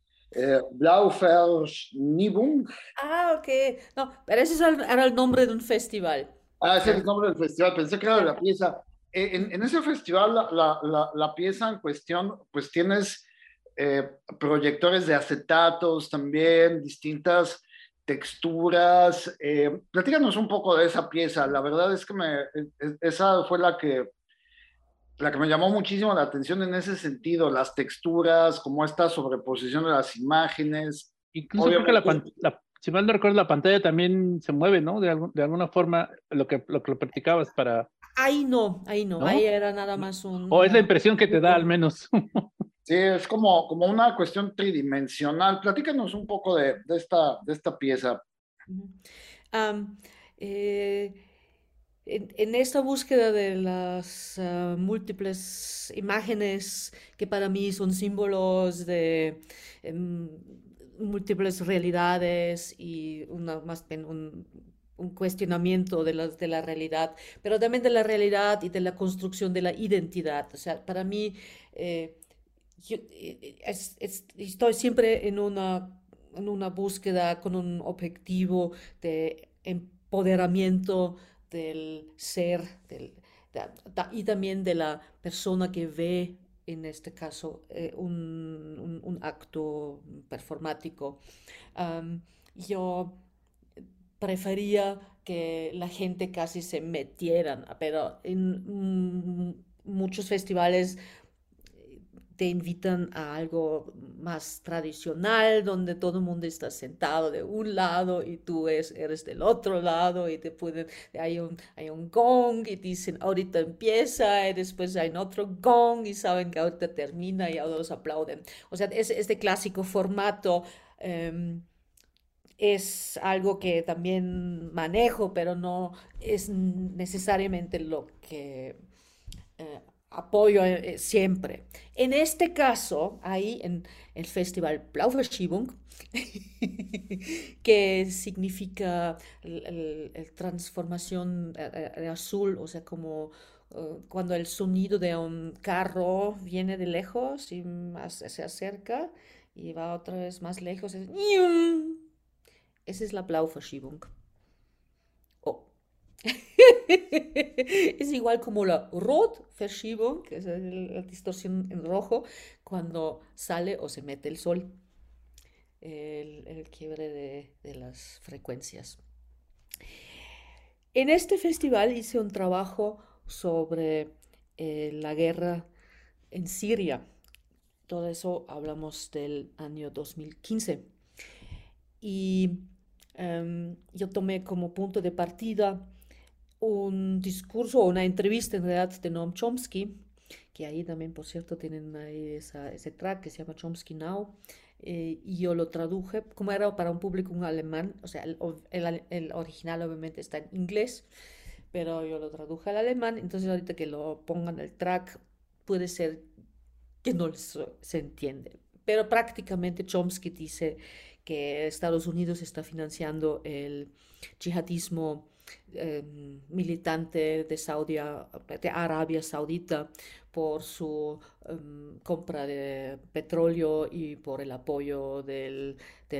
Blaufelschnibung. Ah, ok. No, pero ese era el nombre de un festival. Ah, ese es el nombre del festival. Pensé que era de la Ya. pieza. En ese festival, la pieza en cuestión, pues tienes proyectores de acetatos también, distintas texturas. Platícanos un poco de esa pieza. La verdad es que esa fue la que me llamó muchísimo la atención en ese sentido, las texturas, cómo esta sobreposición de las imágenes. Incluso creo que si mal no recuerdo, la pantalla también se mueve, ¿no? De alguna forma, lo que lo practicabas para... Ahí no, ¿No? ahí era nada más O es la impresión que te da, al menos. Sí, es como una cuestión tridimensional. Platícanos un poco de esta pieza. Ujú. Am, eh, en esta búsqueda de las múltiples imágenes que para mí son símbolos de em, múltiples realidades y más bien un cuestionamiento de la realidad, pero también de la realidad y de la construcción de la identidad. O sea, para mí estoy siempre en una búsqueda con un objetivo de empoderamiento del ser y también de la persona que ve, en este caso, un acto performático. Yo prefería que la gente casi se metieran, pero en muchos festivales te invitan a algo más tradicional, donde todo el mundo está sentado de un lado y tú eres del otro lado y hay un gong y dicen ahorita empieza y después hay otro gong y saben que ahorita termina y todos aplauden. O sea, este clásico formato es algo que también manejo, pero no es necesariamente lo que apoyo siempre. En este caso, ahí en el festival Blauverschiebung, que significa transformación de azul, o sea, como cuando el sonido de un carro viene de lejos y se acerca y va otra vez más lejos. Esa es la Blauverschiebung. Oh. Es igual como la Rotverschiebung, que es la distorsión en rojo, cuando sale o se mete el sol, el quiebre de las frecuencias. En este festival hice un trabajo sobre la guerra en Siria. Todo eso hablamos del año 2015. Y yo tomé como punto de partida un discurso o una entrevista en realidad de Noam Chomsky, que ahí también, por cierto, tienen ahí ese track que se llama Chomsky Now, y yo lo traduje, como era para un público en alemán, o sea, el original obviamente está en inglés, pero yo lo traduje al alemán, entonces ahorita que lo pongan el track, puede ser que no se entiende. Pero prácticamente Chomsky dice que Estados Unidos está financiando el yihadismo militante de Arabia Saudita por su compra de petróleo y por el apoyo de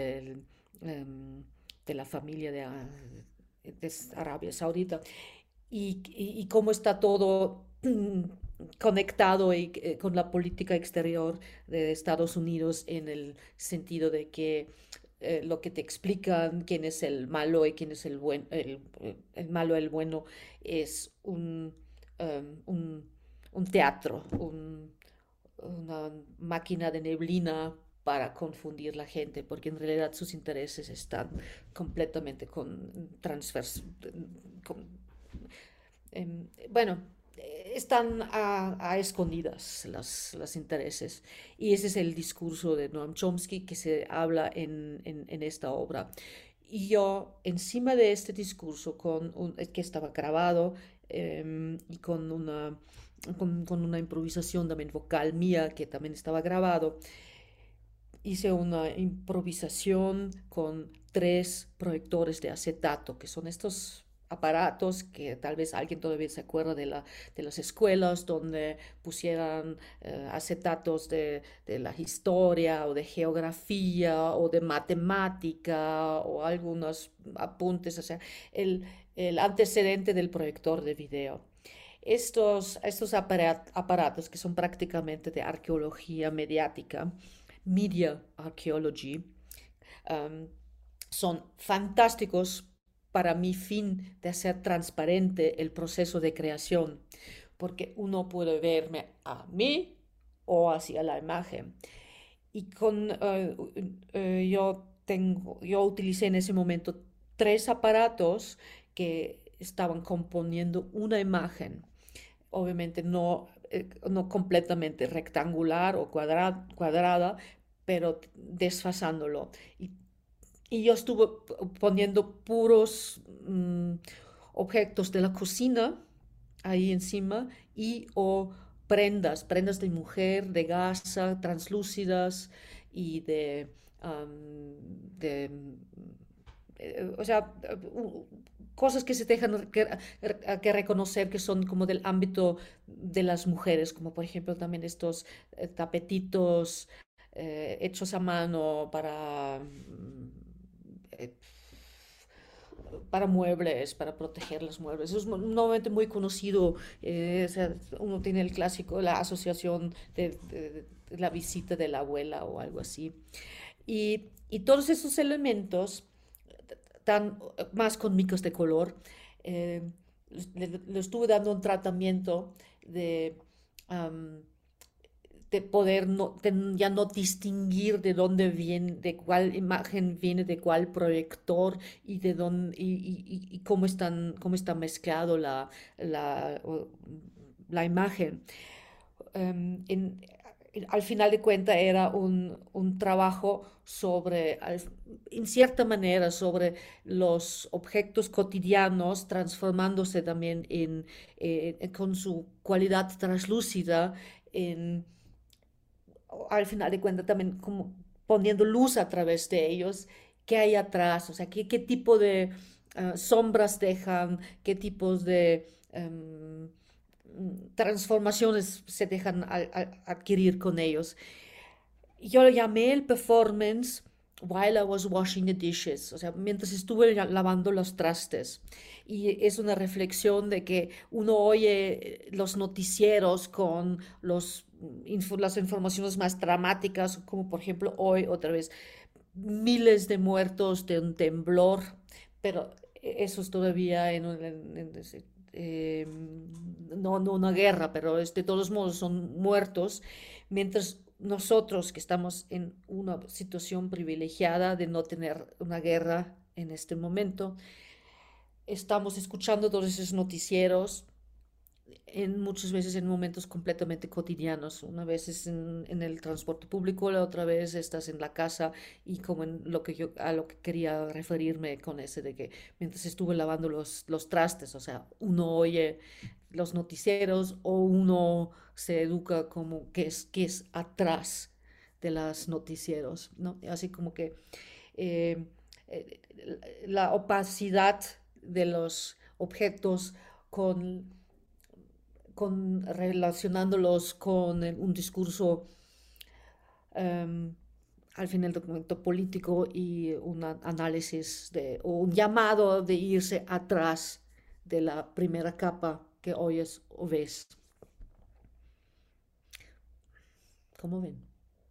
la familia de Arabia Saudita. Y cómo está todo conectado con la política exterior de Estados Unidos, en el sentido de que lo que te explican quién es el malo y quién es el bueno, el malo, el bueno, es un teatro, una máquina de neblina para confundir la gente, porque en realidad sus intereses están completamente bueno, están a escondidas los intereses. Y ese es el discurso de Noam Chomsky que se habla en esta obra. Y yo, encima de este discurso, que estaba grabado y con una improvisación también vocal mía, que también estaba grabado, hice una improvisación con 3 proyectores de acetato, que son estos aparatos que tal vez alguien todavía se acuerda de las escuelas donde pusieran acetatos de la historia o de geografía o de matemática o algunos apuntes, o sea, el antecedente del proyector de video. Estos aparatos que son prácticamente de arqueología mediática, media archaeology, son fantásticos para mi fin de hacer transparente el proceso de creación, porque uno puede verme a mí o hacia la imagen. Y yo utilicé en ese momento 3 aparatos que estaban componiendo una imagen, obviamente no completamente rectangular o cuadrada, pero desfasándolo. Y yo estuve poniendo puros objetos de la cocina ahí encima o prendas de mujer, de gasa, translúcidas y o sea, cosas que se dejan que reconocer que son como del ámbito de las mujeres, como por ejemplo también estos tapetitos hechos a mano para muebles, para proteger los muebles. Eso es normalmente muy conocido. O sea, uno tiene el clásico, la asociación de la visita de la abuela o algo así. Y todos esos elementos, más con micos de color, le estuve dando un tratamiento de poder ya no distinguir de dónde viene, de cuál imagen viene, de cuál proyector y de dónde y cómo está mezclado la imagen. Al final de cuentas era un trabajo en cierta manera, sobre los objetos cotidianos, transformándose también con su cualidad translúcida al final de cuentas también como poniendo luz a través de ellos, qué hay atrás, o sea, qué tipo de sombras dejan, qué tipos de transformaciones se dejan adquirir con ellos. Yo lo llamé el performance while I was washing the dishes, o sea, mientras estuve lavando los trastes. Y es una reflexión de que uno oye los noticieros con las informaciones más dramáticas, como por ejemplo hoy otra vez miles de muertos de un temblor, pero eso es todavía no una guerra, pero de todos modos son muertos, mientras nosotros que estamos en una situación privilegiada de no tener una guerra en este momento, estamos escuchando todos esos noticieros muchas veces en momentos completamente cotidianos. Una vez es en el transporte público, la otra vez estás en la casa, y como en a lo que quería referirme con ese de que mientras estuve lavando los trastes, o sea, uno oye los noticieros o uno se educa como qué es atrás de los noticieros, ¿no? Así como que eh, eh, la opacidad de los objetos relacionándolos con un discurso, um, al final documento político, y un análisis o un llamado de irse atrás de la primera capa que oyes o ves. ¿Cómo ven?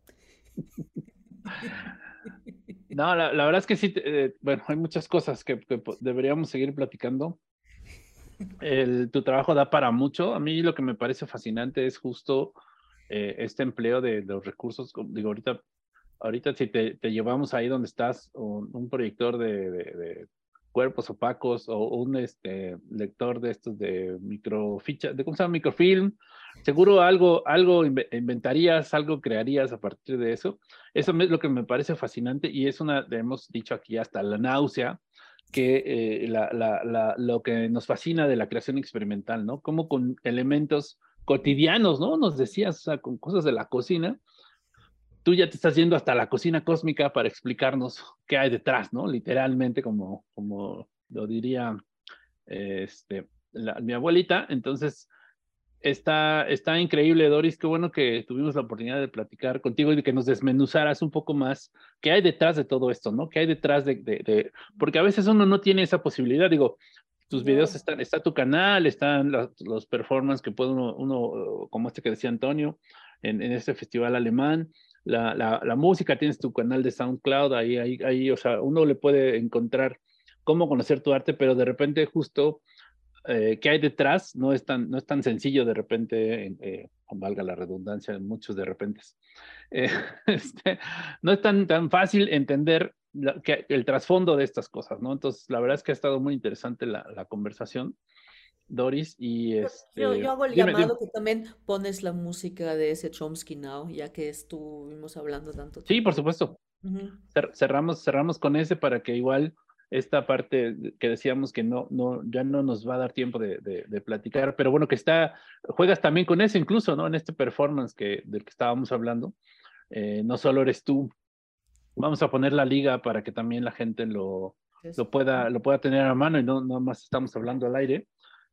No, la verdad es que sí, bueno, hay muchas cosas que deberíamos seguir platicando. Tu trabajo da para mucho. A mí lo que me parece fascinante es justo este empleo de los recursos. Digo, ahorita si te llevamos ahí donde estás, un proyector de cuerpos opacos o un lector de estos de microficha, ¿cómo se llama? Microfilm. Seguro algo inventarías, algo crearías a partir de eso. Eso es lo que me parece fascinante, y es hemos dicho aquí hasta la náusea, que lo que nos fascina de la creación experimental, ¿no? Como con elementos cotidianos, ¿no? Nos decías, o sea, con cosas de la cocina, tú ya te estás yendo hasta la cocina cósmica para explicarnos qué hay detrás, ¿no? Literalmente, como lo diría mi abuelita. Entonces, está increíble, Doris. Qué bueno que tuvimos la oportunidad de platicar contigo y de que nos desmenuzaras un poco más qué hay detrás de todo esto, ¿no? ¿Qué hay detrás porque a veces uno no tiene esa posibilidad? Digo, tus videos No. está tu canal, están los performances que puede uno, como este que decía Antonio, en este festival alemán. La música, tienes tu canal de SoundCloud, ahí, o sea, uno le puede encontrar cómo conocer tu arte, pero de repente justo qué hay detrás no es tan sencillo de repente, valga la redundancia, en muchos de repente. Eh, no es tan fácil entender el trasfondo de estas cosas, ¿no? Entonces, la verdad es que ha estado muy interesante la conversación, Doris, y Yo hago el dime. llamado que también pones la música de ese Chomsky Now, ya que estuvimos hablando tanto Sí, por tiempo. supuesto. Ujú. Cerramos con ese para que igual esta parte que decíamos que ya no nos va a dar tiempo de platicar, pero bueno, juegas también con eso incluso, ¿no? En este performance del que estábamos hablando. No solo eres tú. Vamos a poner la liga para que también la gente Eso. lo pueda tener a mano, y no más estamos hablando al aire.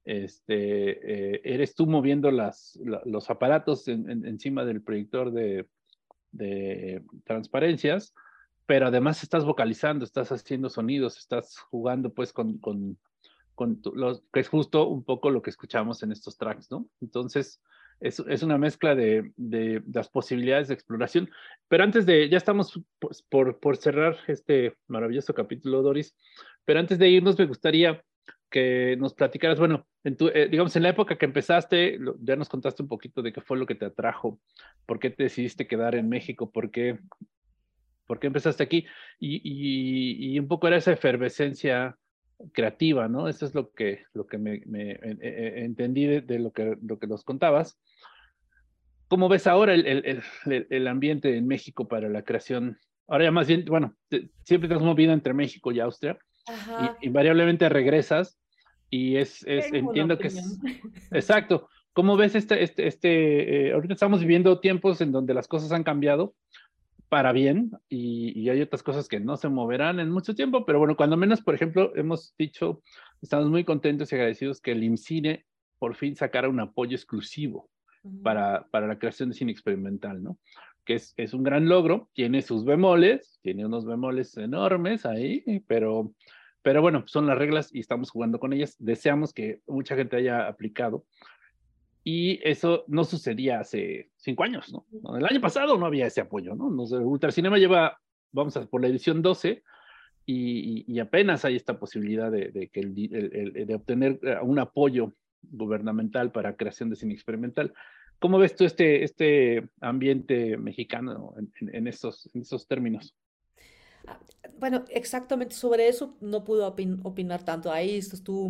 Eres tú moviendo los aparatos encima del proyector de transparencias, pero además estás vocalizando, estás haciendo sonidos, estás jugando pues que es justo un poco lo que escuchamos en estos tracks, ¿no? Entonces, es una mezcla de las posibilidades de exploración. Pero ya estamos pues, por cerrar este maravilloso capítulo, Doris, pero antes de irnos me gustaría que nos platicaras, bueno, digamos, en la época que empezaste, ya nos contaste un poquito de qué fue lo que te atrajo, por qué te decidiste quedar en México, por qué empezaste aquí, y un poco era esa efervescencia creativa, ¿no? Eso es lo que entendí de lo que nos contabas. ¿Cómo ves ahora el ambiente en México para la creación? Ahora ya más bien, bueno, siempre te has movido entre México y Austria, y Ajá, invariablemente regresas, y tengo una entiendo que opinión. es exacto. ¿Cómo ves ahorita estamos viviendo tiempos en donde las cosas han cambiado para bien, y hay otras cosas que no se moverán en mucho tiempo, pero bueno, cuando menos, por ejemplo, estamos muy contentos y agradecidos que el IMCINE por fin sacara un apoyo exclusivo para la creación de cine experimental, ¿no? Que es un gran logro, tiene sus bemoles, tiene unos bemoles enormes ahí, pero bueno, son las reglas y estamos jugando con ellas. Deseamos que mucha gente haya aplicado. Y eso no sucedía hace 5 años, ¿no? El año pasado no había ese apoyo, ¿no? Ultracinema lleva, vamos a por la edición 12, y apenas hay esta posibilidad de obtener un apoyo gubernamental para creación de cine experimental. ¿Cómo ves tú este ambiente mexicano en esos términos? Bueno, exactamente sobre eso no puedo opinar tanto. Ahí estás tú,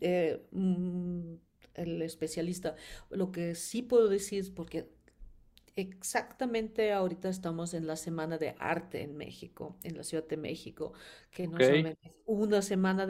el especialista. Lo que sí puedo decir es porque exactamente ahorita estamos en la Semana de Arte en México, en la Ciudad de México, que no Ok, solamente es una semana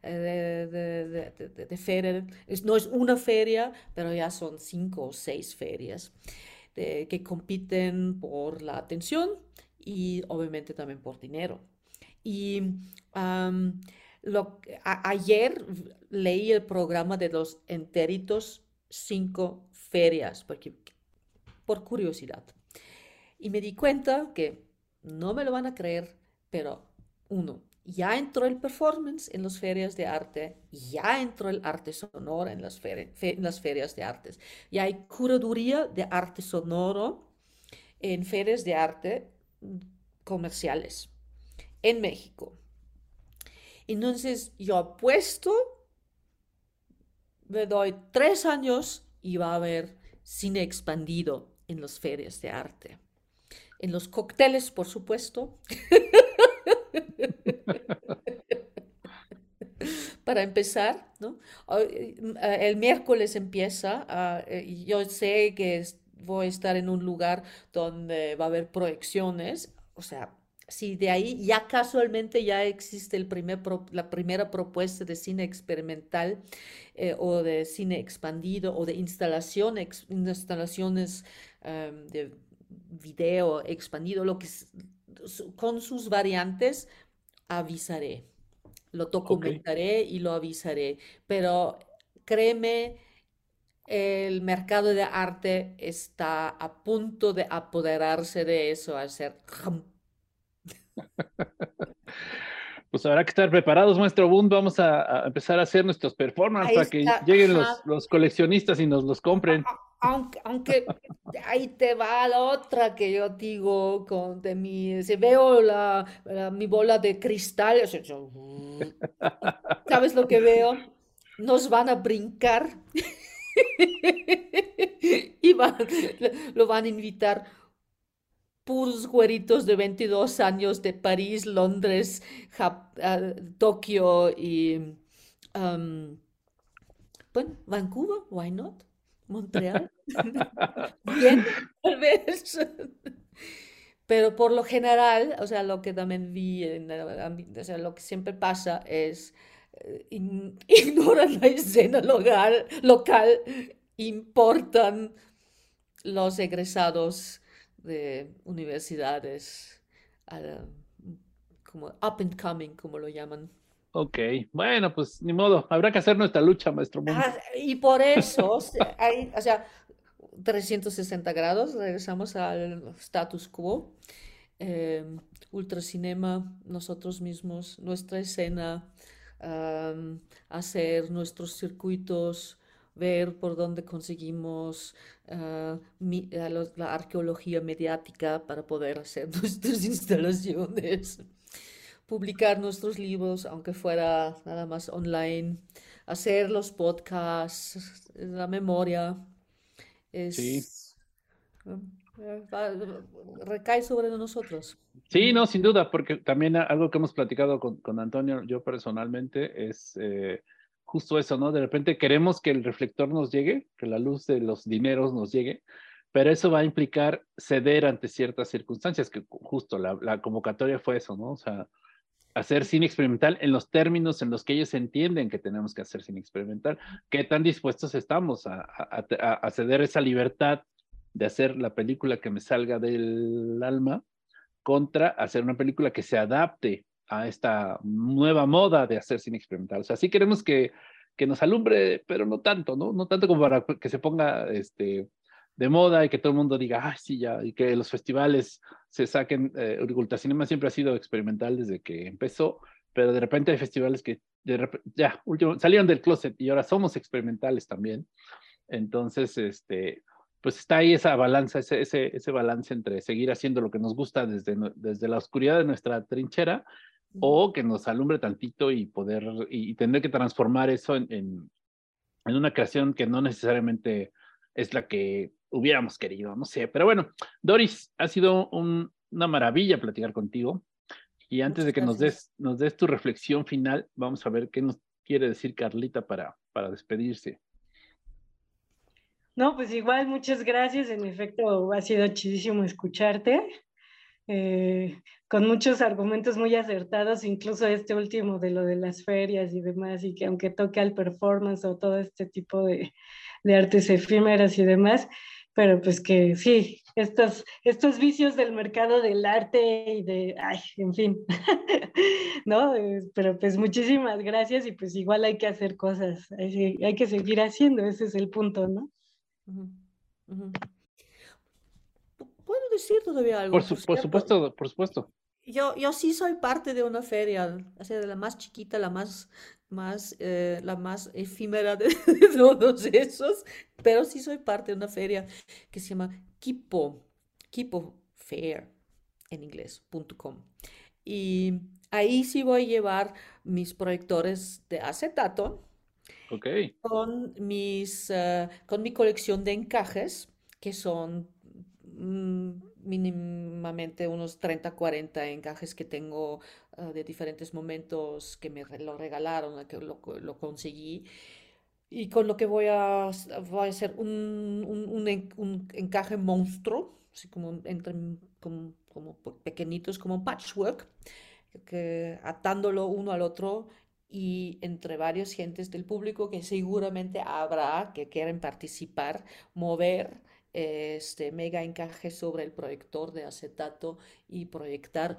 de feria, no es una feria, pero ya son 5 o 6 ferias que compiten por la atención y obviamente también por dinero. Y am, ayer leí el programa de los enteritos 5 ferias, porque por curiosidad. Y me di cuenta que no me lo van a creer, pero uno, ya entró el performance en las ferias de arte, ya entró el arte sonoro en las ferias de artes, ya hay curaduría de arte sonoro en ferias de arte comerciales en México. Entonces yo apuesto, me doy 3 años y va a haber cine expandido en las ferias de arte. En los cócteles, por supuesto. Para empezar, ¿no? El miércoles empieza. Yo sé que voy a estar en un lugar donde va a haber proyecciones. O sea, si de ahí ya casualmente ya existe la primera propuesta de cine experimental o de cine expandido o de instalaciones de video expandido, con sus variantes, avisaré. Lo ok. documentaré y lo avisaré. Pero créeme, el mercado de arte está a punto de apoderarse de eso, hacer... Pues habrá que estar preparados, maestro Bund. Vamos a empezar a hacer nuestros performances Ahí para que está, lleguen ajá. los coleccionistas y nos los compren. Aunque ahí te va la otra que yo digo si veo mi bola de cristal, o sea, ¿sabes lo que veo? Nos van a brincar y lo van a invitar puros güeritos de 22 años de París, Londres, Tokio y um, bueno, Vancouver, why not? Montreal. Bien, tal vez. Pero por lo general, o sea, lo que también vi, o sea, lo que siempre pasa es ignoran la escena local, importan los egresados de universidades, ah, como up and coming, como lo llaman. Ok, bueno, pues ni modo. Habrá que hacer nuestra lucha, maestro Bund. Y por eso, o sea, 360 grados, regresamos al status quo. eh, Ultracinema, nosotros mismos, nuestra escena, hacer nuestros circuitos, ver por dónde conseguimos la arqueología mediática para poder hacer nuestras instalaciones, publicar nuestros libros, aunque fuera nada más online, hacer los podcasts, la memoria, Sí. es, recae sobre nosotros. Sí, no, sin duda, porque también algo que hemos platicado con Antonio, yo personalmente, es justo eso, ¿no? De repente queremos que el reflector nos llegue, que la luz de los dineros nos llegue, pero eso va a implicar ceder ante ciertas circunstancias, que justo la convocatoria fue eso, ¿no? O sea, hacer cine experimental en los términos en los que ellos entienden que tenemos que hacer cine experimental. ¿Qué tan dispuestos estamos a ceder esa libertad de hacer la película que me salga del alma contra hacer una película que se adapte a esta nueva moda de hacer cine experimental? O sea, sí queremos que que nos alumbre, pero no tanto, ¿no? No tanto como para que se ponga de moda y que todo el mundo diga, ah, sí, ya, y que los festivales se saquen. Ultracinema siempre ha sido experimental desde que empezó, pero de repente hay festivales que ya, salieron del closet y ahora somos experimentales también. Entonces, pues está ahí esa balanza, ese balance entre seguir haciendo lo que nos gusta desde la oscuridad de nuestra trinchera, o que nos alumbre tantito y poder, y tener que transformar eso en una creación que no necesariamente es la que hubiéramos querido, no sé. Pero bueno, Doris, ha sido una maravilla platicar contigo. Y antes de Muchas que gracias. nos des tu reflexión final, vamos a ver qué nos quiere decir Carlita para despedirse. No, pues igual, muchas gracias. En efecto, ha sido chidísimo escucharte, con muchos argumentos muy acertados, incluso este último de lo de las ferias y demás, y que aunque toque al performance o todo este tipo de artes efímeras y demás, pero pues que sí, estos vicios del mercado del arte y ay, en fin, ¿no? Pero pues muchísimas gracias y pues igual hay que hacer cosas, hay que seguir haciendo, ese es el punto, ¿no? Ujú, ujú. ¿Puedo decir todavía algo? Por Por cierto, supuesto, por supuesto. yo sí soy parte de una feria, o sea, de la más chiquita, la más efímera de, de todos esos, pero sí soy parte de una feria que se llama Kipo Fair en inglés.com. Y ahí sí voy a llevar mis proyectores de acetato Ok. con mi colección de encajes, que son mínimamente unos 30 40 encajes que tengo de diferentes momentos que lo regalaron, que lo conseguí. Y con lo que voy a hacer un encaje monstruo, así como como pequeñitos, como un patchwork, que atándolo uno al otro y entre varios gentes del público que seguramente habrá que quieren participar, mover este mega encaje sobre el proyector de acetato y proyectar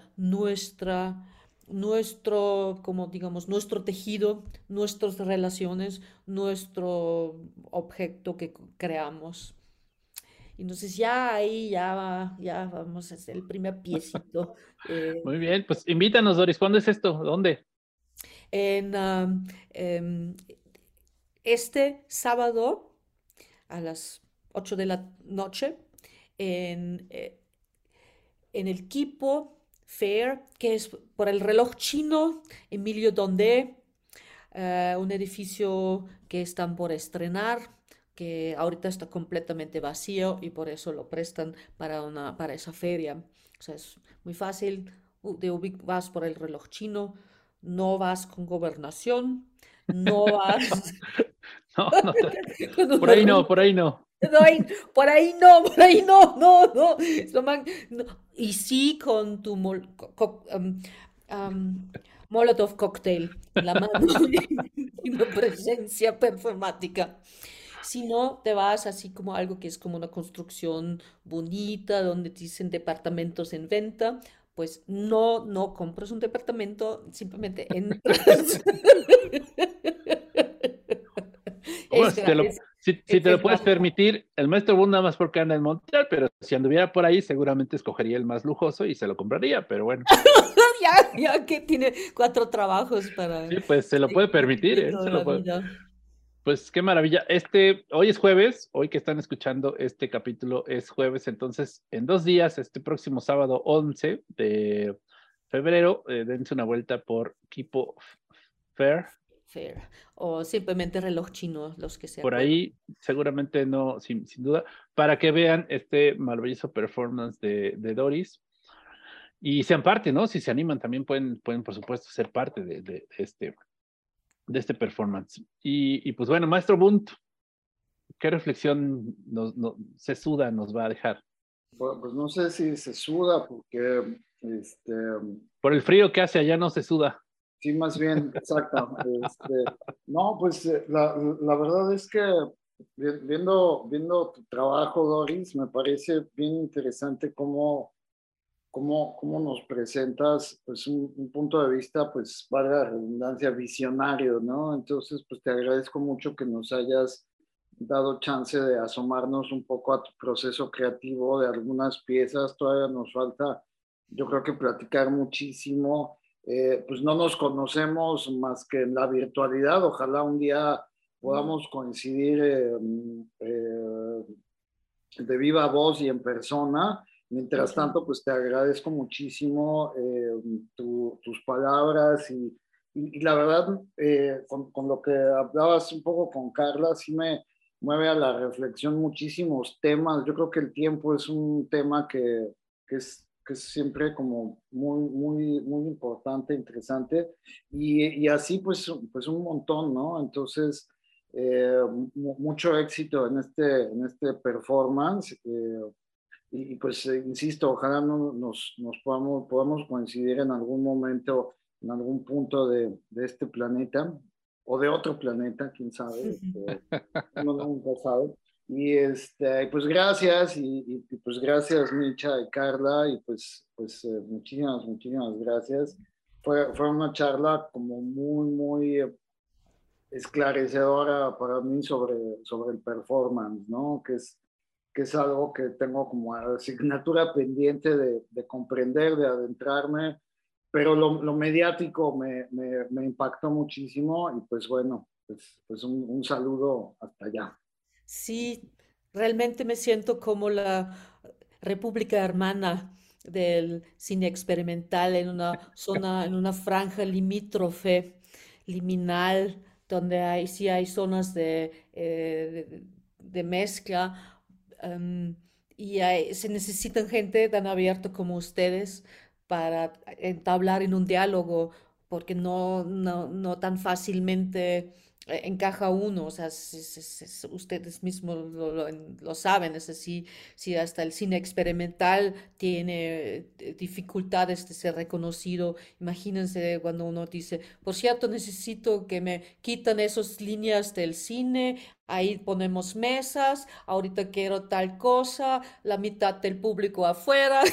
como digamos, nuestro tejido, nuestras relaciones, nuestro objeto que creamos. Y entonces ya ahí ya vamos a hacer el primer piecito. Muy bien, pues invítanos, Doris. ¿Cuándo es esto? ¿Dónde? En este sábado a las 8 de la noche en, eh, en el Kipo Fair, que es por el reloj chino, Emilio Donde, un edificio que están por estrenar, que ahorita está completamente vacío y por eso lo prestan para esa feria. O sea, es muy fácil, vas por el reloj chino, no vas con gobernación, no vas No, no, con por una ahí no, por ahí no. no, por ahí no, no, no. No. Y sí con tu Molotov cocktail en la mano y una presencia performática. Si no, te vas así como algo que es como una construcción bonita, donde dicen departamentos en venta, pues no compras un departamento, simplemente entras. Bueno, Es, gra- si te es lo puedes gratis. permitir, el maestro Boone nada más porque anda en Montreal, pero si anduviera por ahí, seguramente escogería el más lujoso y se lo compraría, pero bueno. Ya que tiene 4 trabajos para Sí, pues se lo puede seguir permitir, él viviendo se la lo puede. vida. Pues qué maravilla. Hoy es jueves, hoy que están escuchando este capítulo es jueves, entonces en 2 días, este próximo sábado 11 de febrero, dense una vuelta por Kipo Fair. Fair. O simplemente reloj chino, los que se Por acuerdan. ahí, seguramente no, sin duda, para que vean este maravilloso performance de Doris y sean parte, ¿no? Si se animan, también pueden por supuesto, ser parte de este performance. Y pues bueno, maestro Bunt, ¿qué reflexión sesuda nos va a dejar? Pues no sé si se suda, porque Por el frío que hace allá no se suda. sí, más bien, exacto. No, pues la verdad es que viendo tu trabajo, Doris, me parece bien interesante cómo cómo nos presentas pues un punto de vista, pues valga la redundancia, visionario, ¿no? Entonces, pues te agradezco mucho que nos hayas dado chance de asomarnos un poco a tu proceso creativo de algunas piezas. Todavía nos falta, yo creo que platicar muchísimo. Pues no nos conocemos más que en la virtualidad. Ojalá un día podamos coincidir de viva voz y en persona. Mientras tanto, pues te agradezco muchísimo tus palabras y la verdad, con lo que hablabas un poco con Carla, sí me mueve a la reflexión muchísimos temas. Yo creo que el tiempo es un tema que es siempre como muy importante, interesante, y así pues un montón, ¿no? Entonces, mucho éxito en este performance, y pues insisto, ojalá nos podamos coincidir en algún momento, en algún punto de este planeta, o de otro planeta, quién sabe, uno nunca sabe. Y pues gracias, y pues gracias Micha y Carla, y pues muchísimas gracias. Fue una charla como muy esclarecedora para mí sobre el performance, ¿no? Que es algo que tengo como asignatura pendiente de comprender, de adentrarme, pero lo mediático me impactó muchísimo, y pues bueno, pues un saludo hasta allá. Sí, realmente me siento como la República Hermana del cine experimental en una zona, en una franja limítrofe, liminal, donde sí hay zonas de mezcla, em, se necesitan gente tan abierta como ustedes para entablar en un diálogo, porque no tan fácilmente encaja uno, o sea, ustedes mismos lo saben, es así, si hasta el cine experimental tiene dificultades de ser reconocido, imagínense cuando uno dice, por cierto, necesito que me quitan esas líneas del cine, ahí ponemos mesas, ahorita quiero tal cosa, la mitad del público afuera.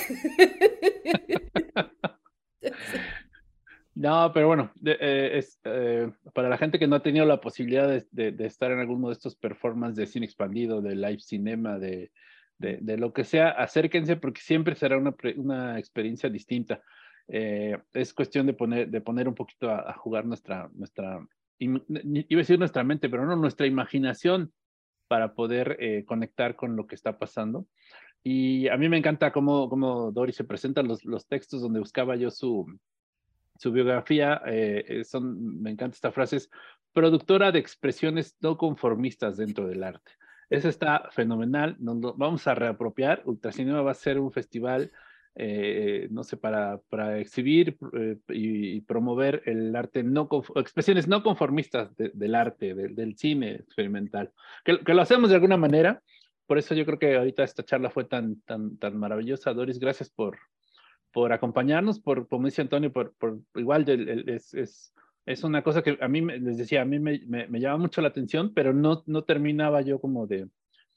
No, pero bueno, para la gente que no ha tenido la posibilidad de estar en alguno de estos performances de cine expandido, de live cinema, de lo que sea, acérquense porque siempre será una experiencia distinta. Es cuestión de poner un poquito a jugar iba a decir nuestra mente, pero no, nuestra imaginación para poder conectar con lo que está pasando. Y a mí me encanta cómo Dory se presenta los textos donde buscaba yo su biografía, me encanta esta frase, es productora de expresiones no conformistas dentro del arte. Eso está fenomenal, nos vamos a reapropiar. Ultracinema va a ser un festival, no sé, para exhibir y promover el arte, expresiones no conformistas del arte, del cine experimental, que lo hacemos de alguna manera. Por eso yo creo que ahorita esta charla fue tan maravillosa. Doris, gracias por acompañarnos, como dice Antonio, igual es una cosa que a mí, les decía, a mí me llama mucho la atención, pero no terminaba yo como de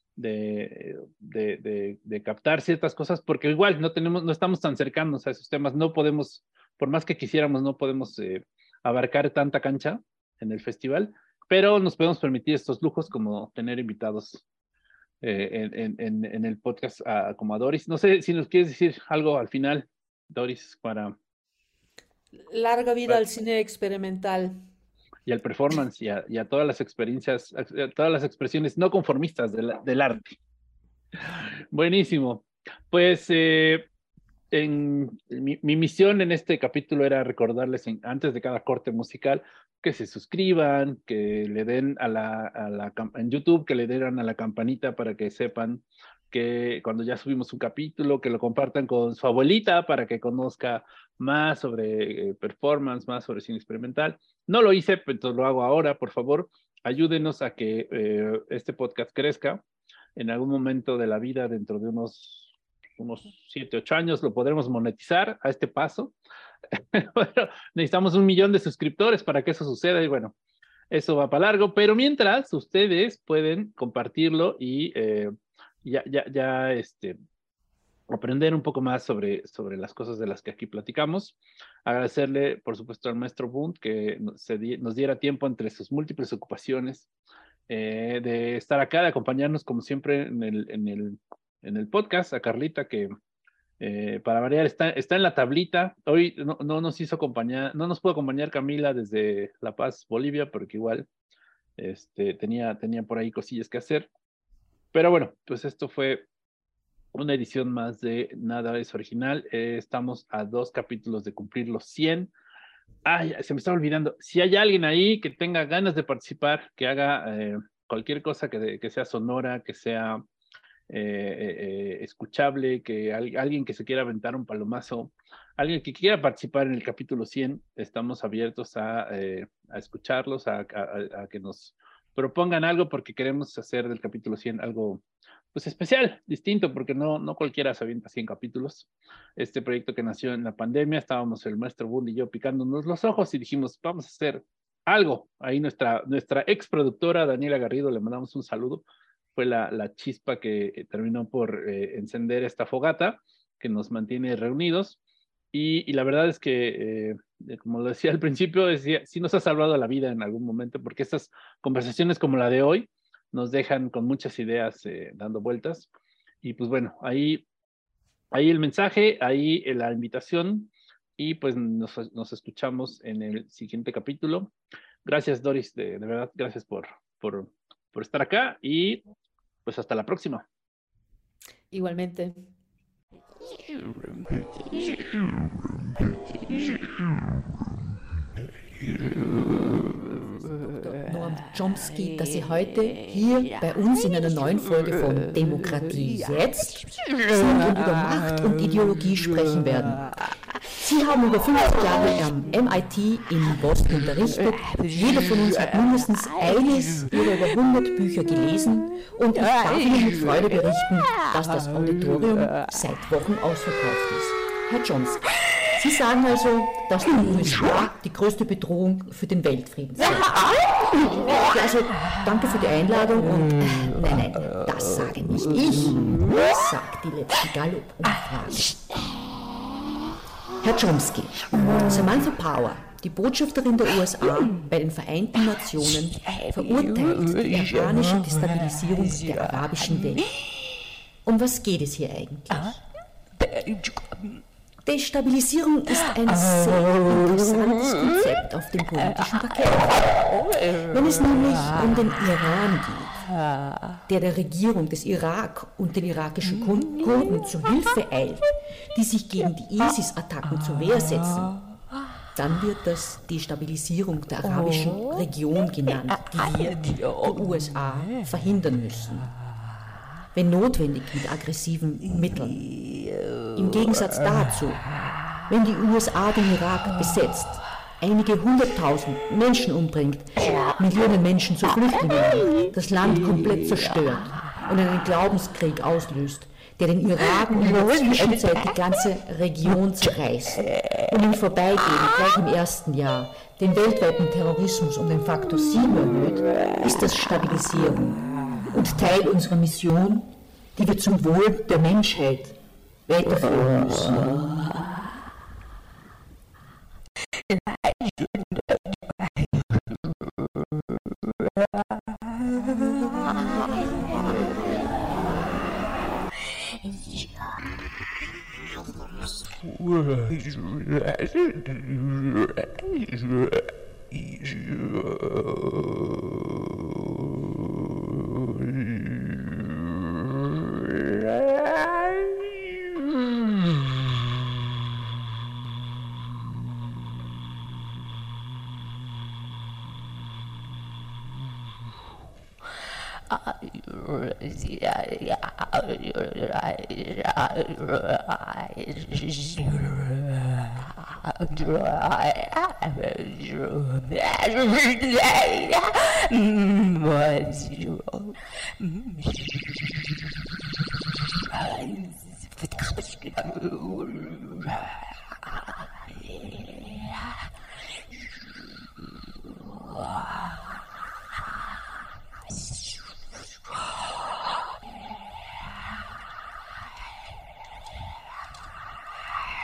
captar ciertas cosas, porque igual no estamos tan cercanos a esos temas, no podemos, por más que quisiéramos, no podemos abarcar tanta cancha en el festival, pero nos podemos permitir estos lujos como tener invitados en el podcast como a Doris. No sé si nos quieres decir algo al final, Doris, Larga vida al cine experimental. y al performance y a todas las experiencias, a todas las expresiones no conformistas del arte. Buenísimo. Pues mi misión en este capítulo era recordarles antes de cada corte musical que se suscriban, que le den en YouTube, que le den a la campanita para que sepan que cuando ya subimos un capítulo, que lo compartan con su abuelita para que conozca más sobre performance, más sobre cine experimental. No lo hice, entonces lo hago ahora. Por favor, ayúdenos a que este podcast crezca. En algún momento de la vida, dentro de unos 7, 8 años, lo podremos monetizar a este paso. Bueno, necesitamos 1 millón de suscriptores para que eso suceda, y bueno, eso va para largo, pero mientras ustedes pueden compartirlo y aprender un poco más sobre las cosas de las que aquí platicamos. Agradecerle, por supuesto, al maestro Bund que nos diera tiempo entre sus múltiples ocupaciones de estar acá, de acompañarnos como siempre en el podcast, a Carlita que para variar está en la tablita. Hoy no nos pudo acompañar Camila desde La Paz, Bolivia, porque igual tenía por ahí cosillas que hacer. Pero bueno, pues esto fue una edición más de Nada es Original. Estamos a 2 capítulos de cumplir los 100. Ay, se me estaba olvidando. Si hay alguien ahí que tenga ganas de participar, que haga cualquier cosa que sea sonora, que sea escuchable, que alguien que se quiera aventar un palomazo, alguien que quiera participar en el capítulo 100, estamos abiertos a escucharlos, a que nos propongan algo, porque queremos hacer del capítulo 100 algo pues especial, distinto, porque no cualquiera se avienta 100 capítulos. Este proyecto que nació en la pandemia, estábamos el maestro Bund y yo picándonos los ojos y dijimos, vamos a hacer algo. Ahí nuestra ex productora Daniela Garrido, le mandamos un saludo, fue la chispa que terminó por encender esta fogata que nos mantiene reunidos. Y la verdad es que, como lo decía al principio, sí nos ha salvado la vida en algún momento, porque estas conversaciones como la de hoy nos dejan con muchas ideas dando vueltas. Y pues bueno, ahí el mensaje, ahí la invitación, y pues nos escuchamos en el siguiente capítulo. Gracias, Doris, de verdad, gracias por estar acá, y pues hasta la próxima. Igualmente. Noam Chomsky, dass Sie heute hier bei uns in einer neuen Folge von Demokratie jetzt sind und über Macht und Ideologie sprechen werden. Sie haben über 50 Jahre am MIT in Boston unterrichtet. Jeder von uns hat mindestens eines oder über 100 Bücher gelesen, und ich darf Ihnen mit Freude berichten, dass das Auditorium seit Wochen ausverkauft ist. Herr Chomsky, Sie sagen also, dass die USA die größte Bedrohung für den Weltfrieden sind. Ja, also, danke für die Einladung und nein, das sage nicht ich, das sagt die letzte Gallup-Umfrage. Herr Chomsky, Samantha Power, die Botschafterin der USA bei den Vereinten Nationen, verurteilt die iranische Destabilisierung der arabischen Welt. Um was geht es hier eigentlich? Destabilisierung ist ein sehr interessantes Konzept auf dem politischen Parkett. Wenn es nämlich um den Iran geht, der Regierung des Irak und den irakischen Kurden zu Hilfe eilt, die sich gegen die ISIS-Attacken zur Wehr setzen, dann wird das Destabilisierung der arabischen Region genannt, die wir, die USA, verhindern müssen. Wenn notwendig mit aggressiven Mitteln. Im Gegensatz dazu, wenn die USA den Irak besetzt, einige 100.000 Menschen umbringt, Millionen Menschen zu Flüchtlingen, das Land komplett zerstört und einen Glaubenskrieg auslöst, der den Irak und in der Zwischenzeit die ganze Region zerreißt und im Vorbeigehen gleich im ersten Jahr den weltweiten Terrorismus um den Faktor 7 erhöht, ist das Stabilisierung und Teil unserer Mission, die wir zum Wohl der Menschheit weiterführen müssen.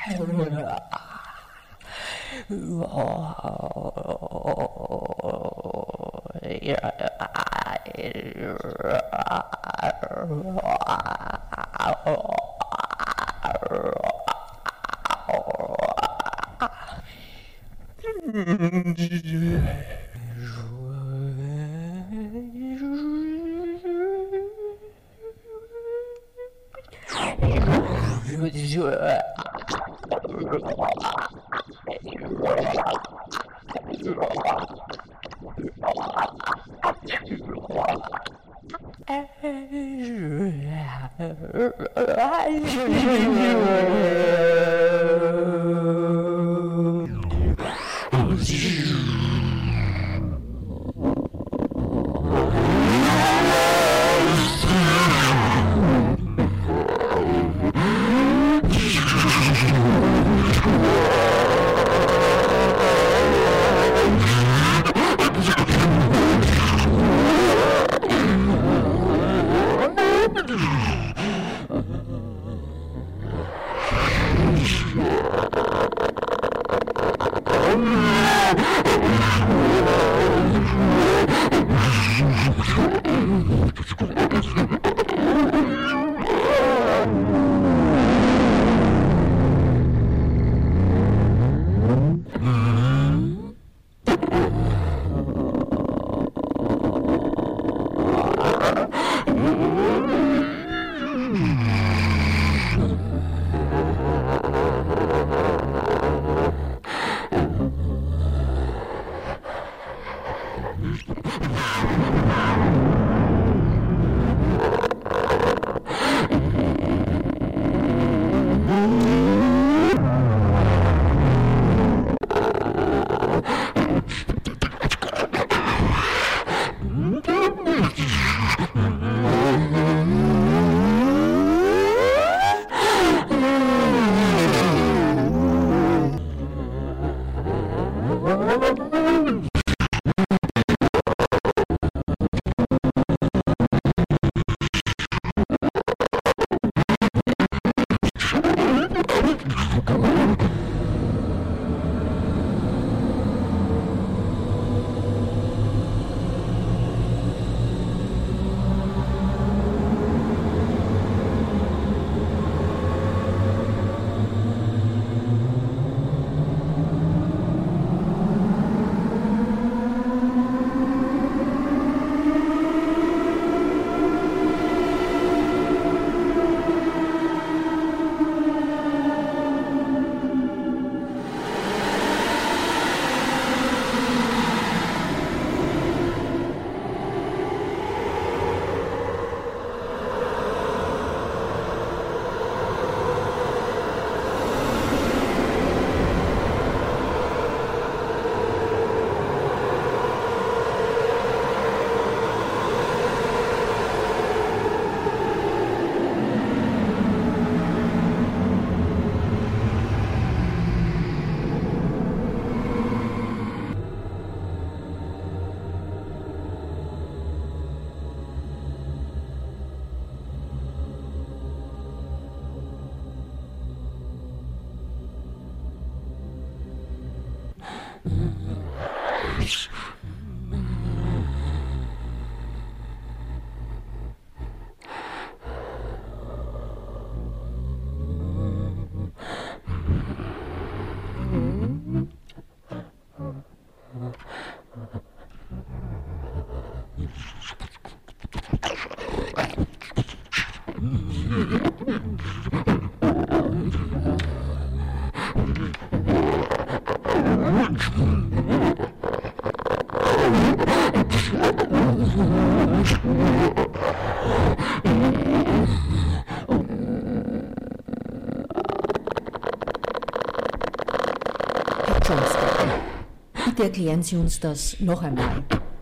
Bitte erklären Sie uns das noch einmal.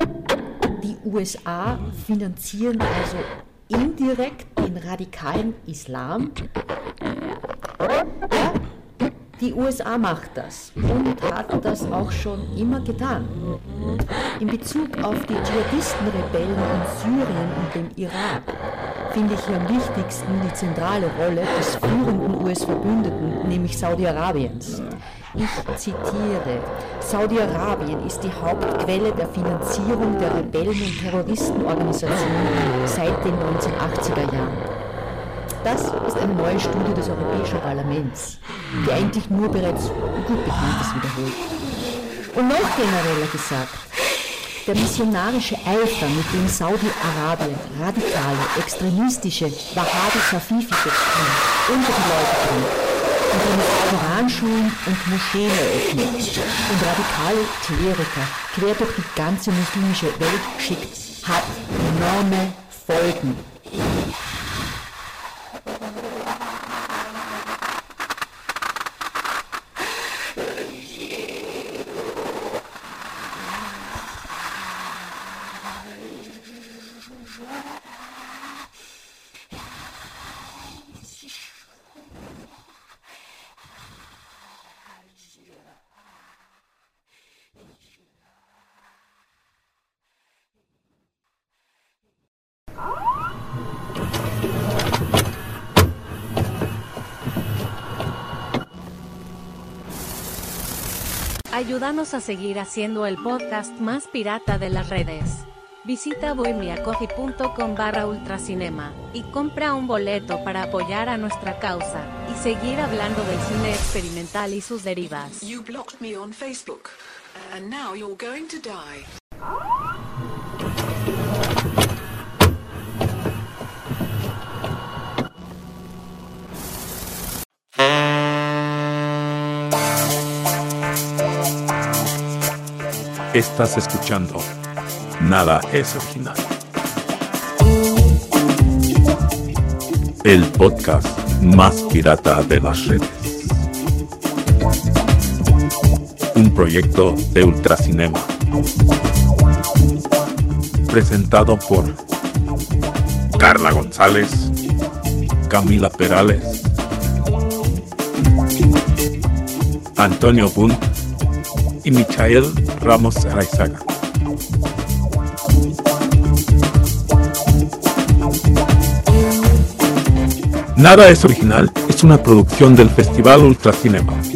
Die USA finanzieren also indirekt den radikalen Islam. Ja, die USA macht das und hat das auch schon immer getan. In Bezug auf die Dschihadisten-Rebellen in Syrien und dem Irak finde ich hier am wichtigsten die zentrale Rolle des führenden US-Verbündeten, nämlich Saudi-Arabiens. Ich zitiere: Saudi-Arabien ist die Hauptquelle der Finanzierung der Rebellen- und Terroristenorganisationen seit den 1980er Jahren. Das ist eine neue Studie des Europäischen Parlaments, die eigentlich nur bereits gut Bekanntes wiederholt. Und noch genereller gesagt, der missionarische Eifer, mit dem Saudi-Arabien radikale, extremistische, wahhabi-salafistische unter die Leute bringt, indem es Koranschulen und Moscheen eröffnet und radikale Kleriker quer durch die ganze muslimische Welt schickt, hat enorme Folgen. Ayúdanos a seguir haciendo el podcast más pirata de las redes. Visita buymeacoffee.com/ultracinema y compra un boleto para apoyar a nuestra causa y seguir hablando del cine experimental y sus derivas. You blocked me on Facebook, and now you're going to die. Estás escuchando Nada es Original, el podcast más pirata de las redes. Un proyecto de Ultracinema, presentado por Carla González, Camila Perales, Antonio Bunt y Michael Ramos Araizaga. Nada es Original es una producción del Festival Ultracinema.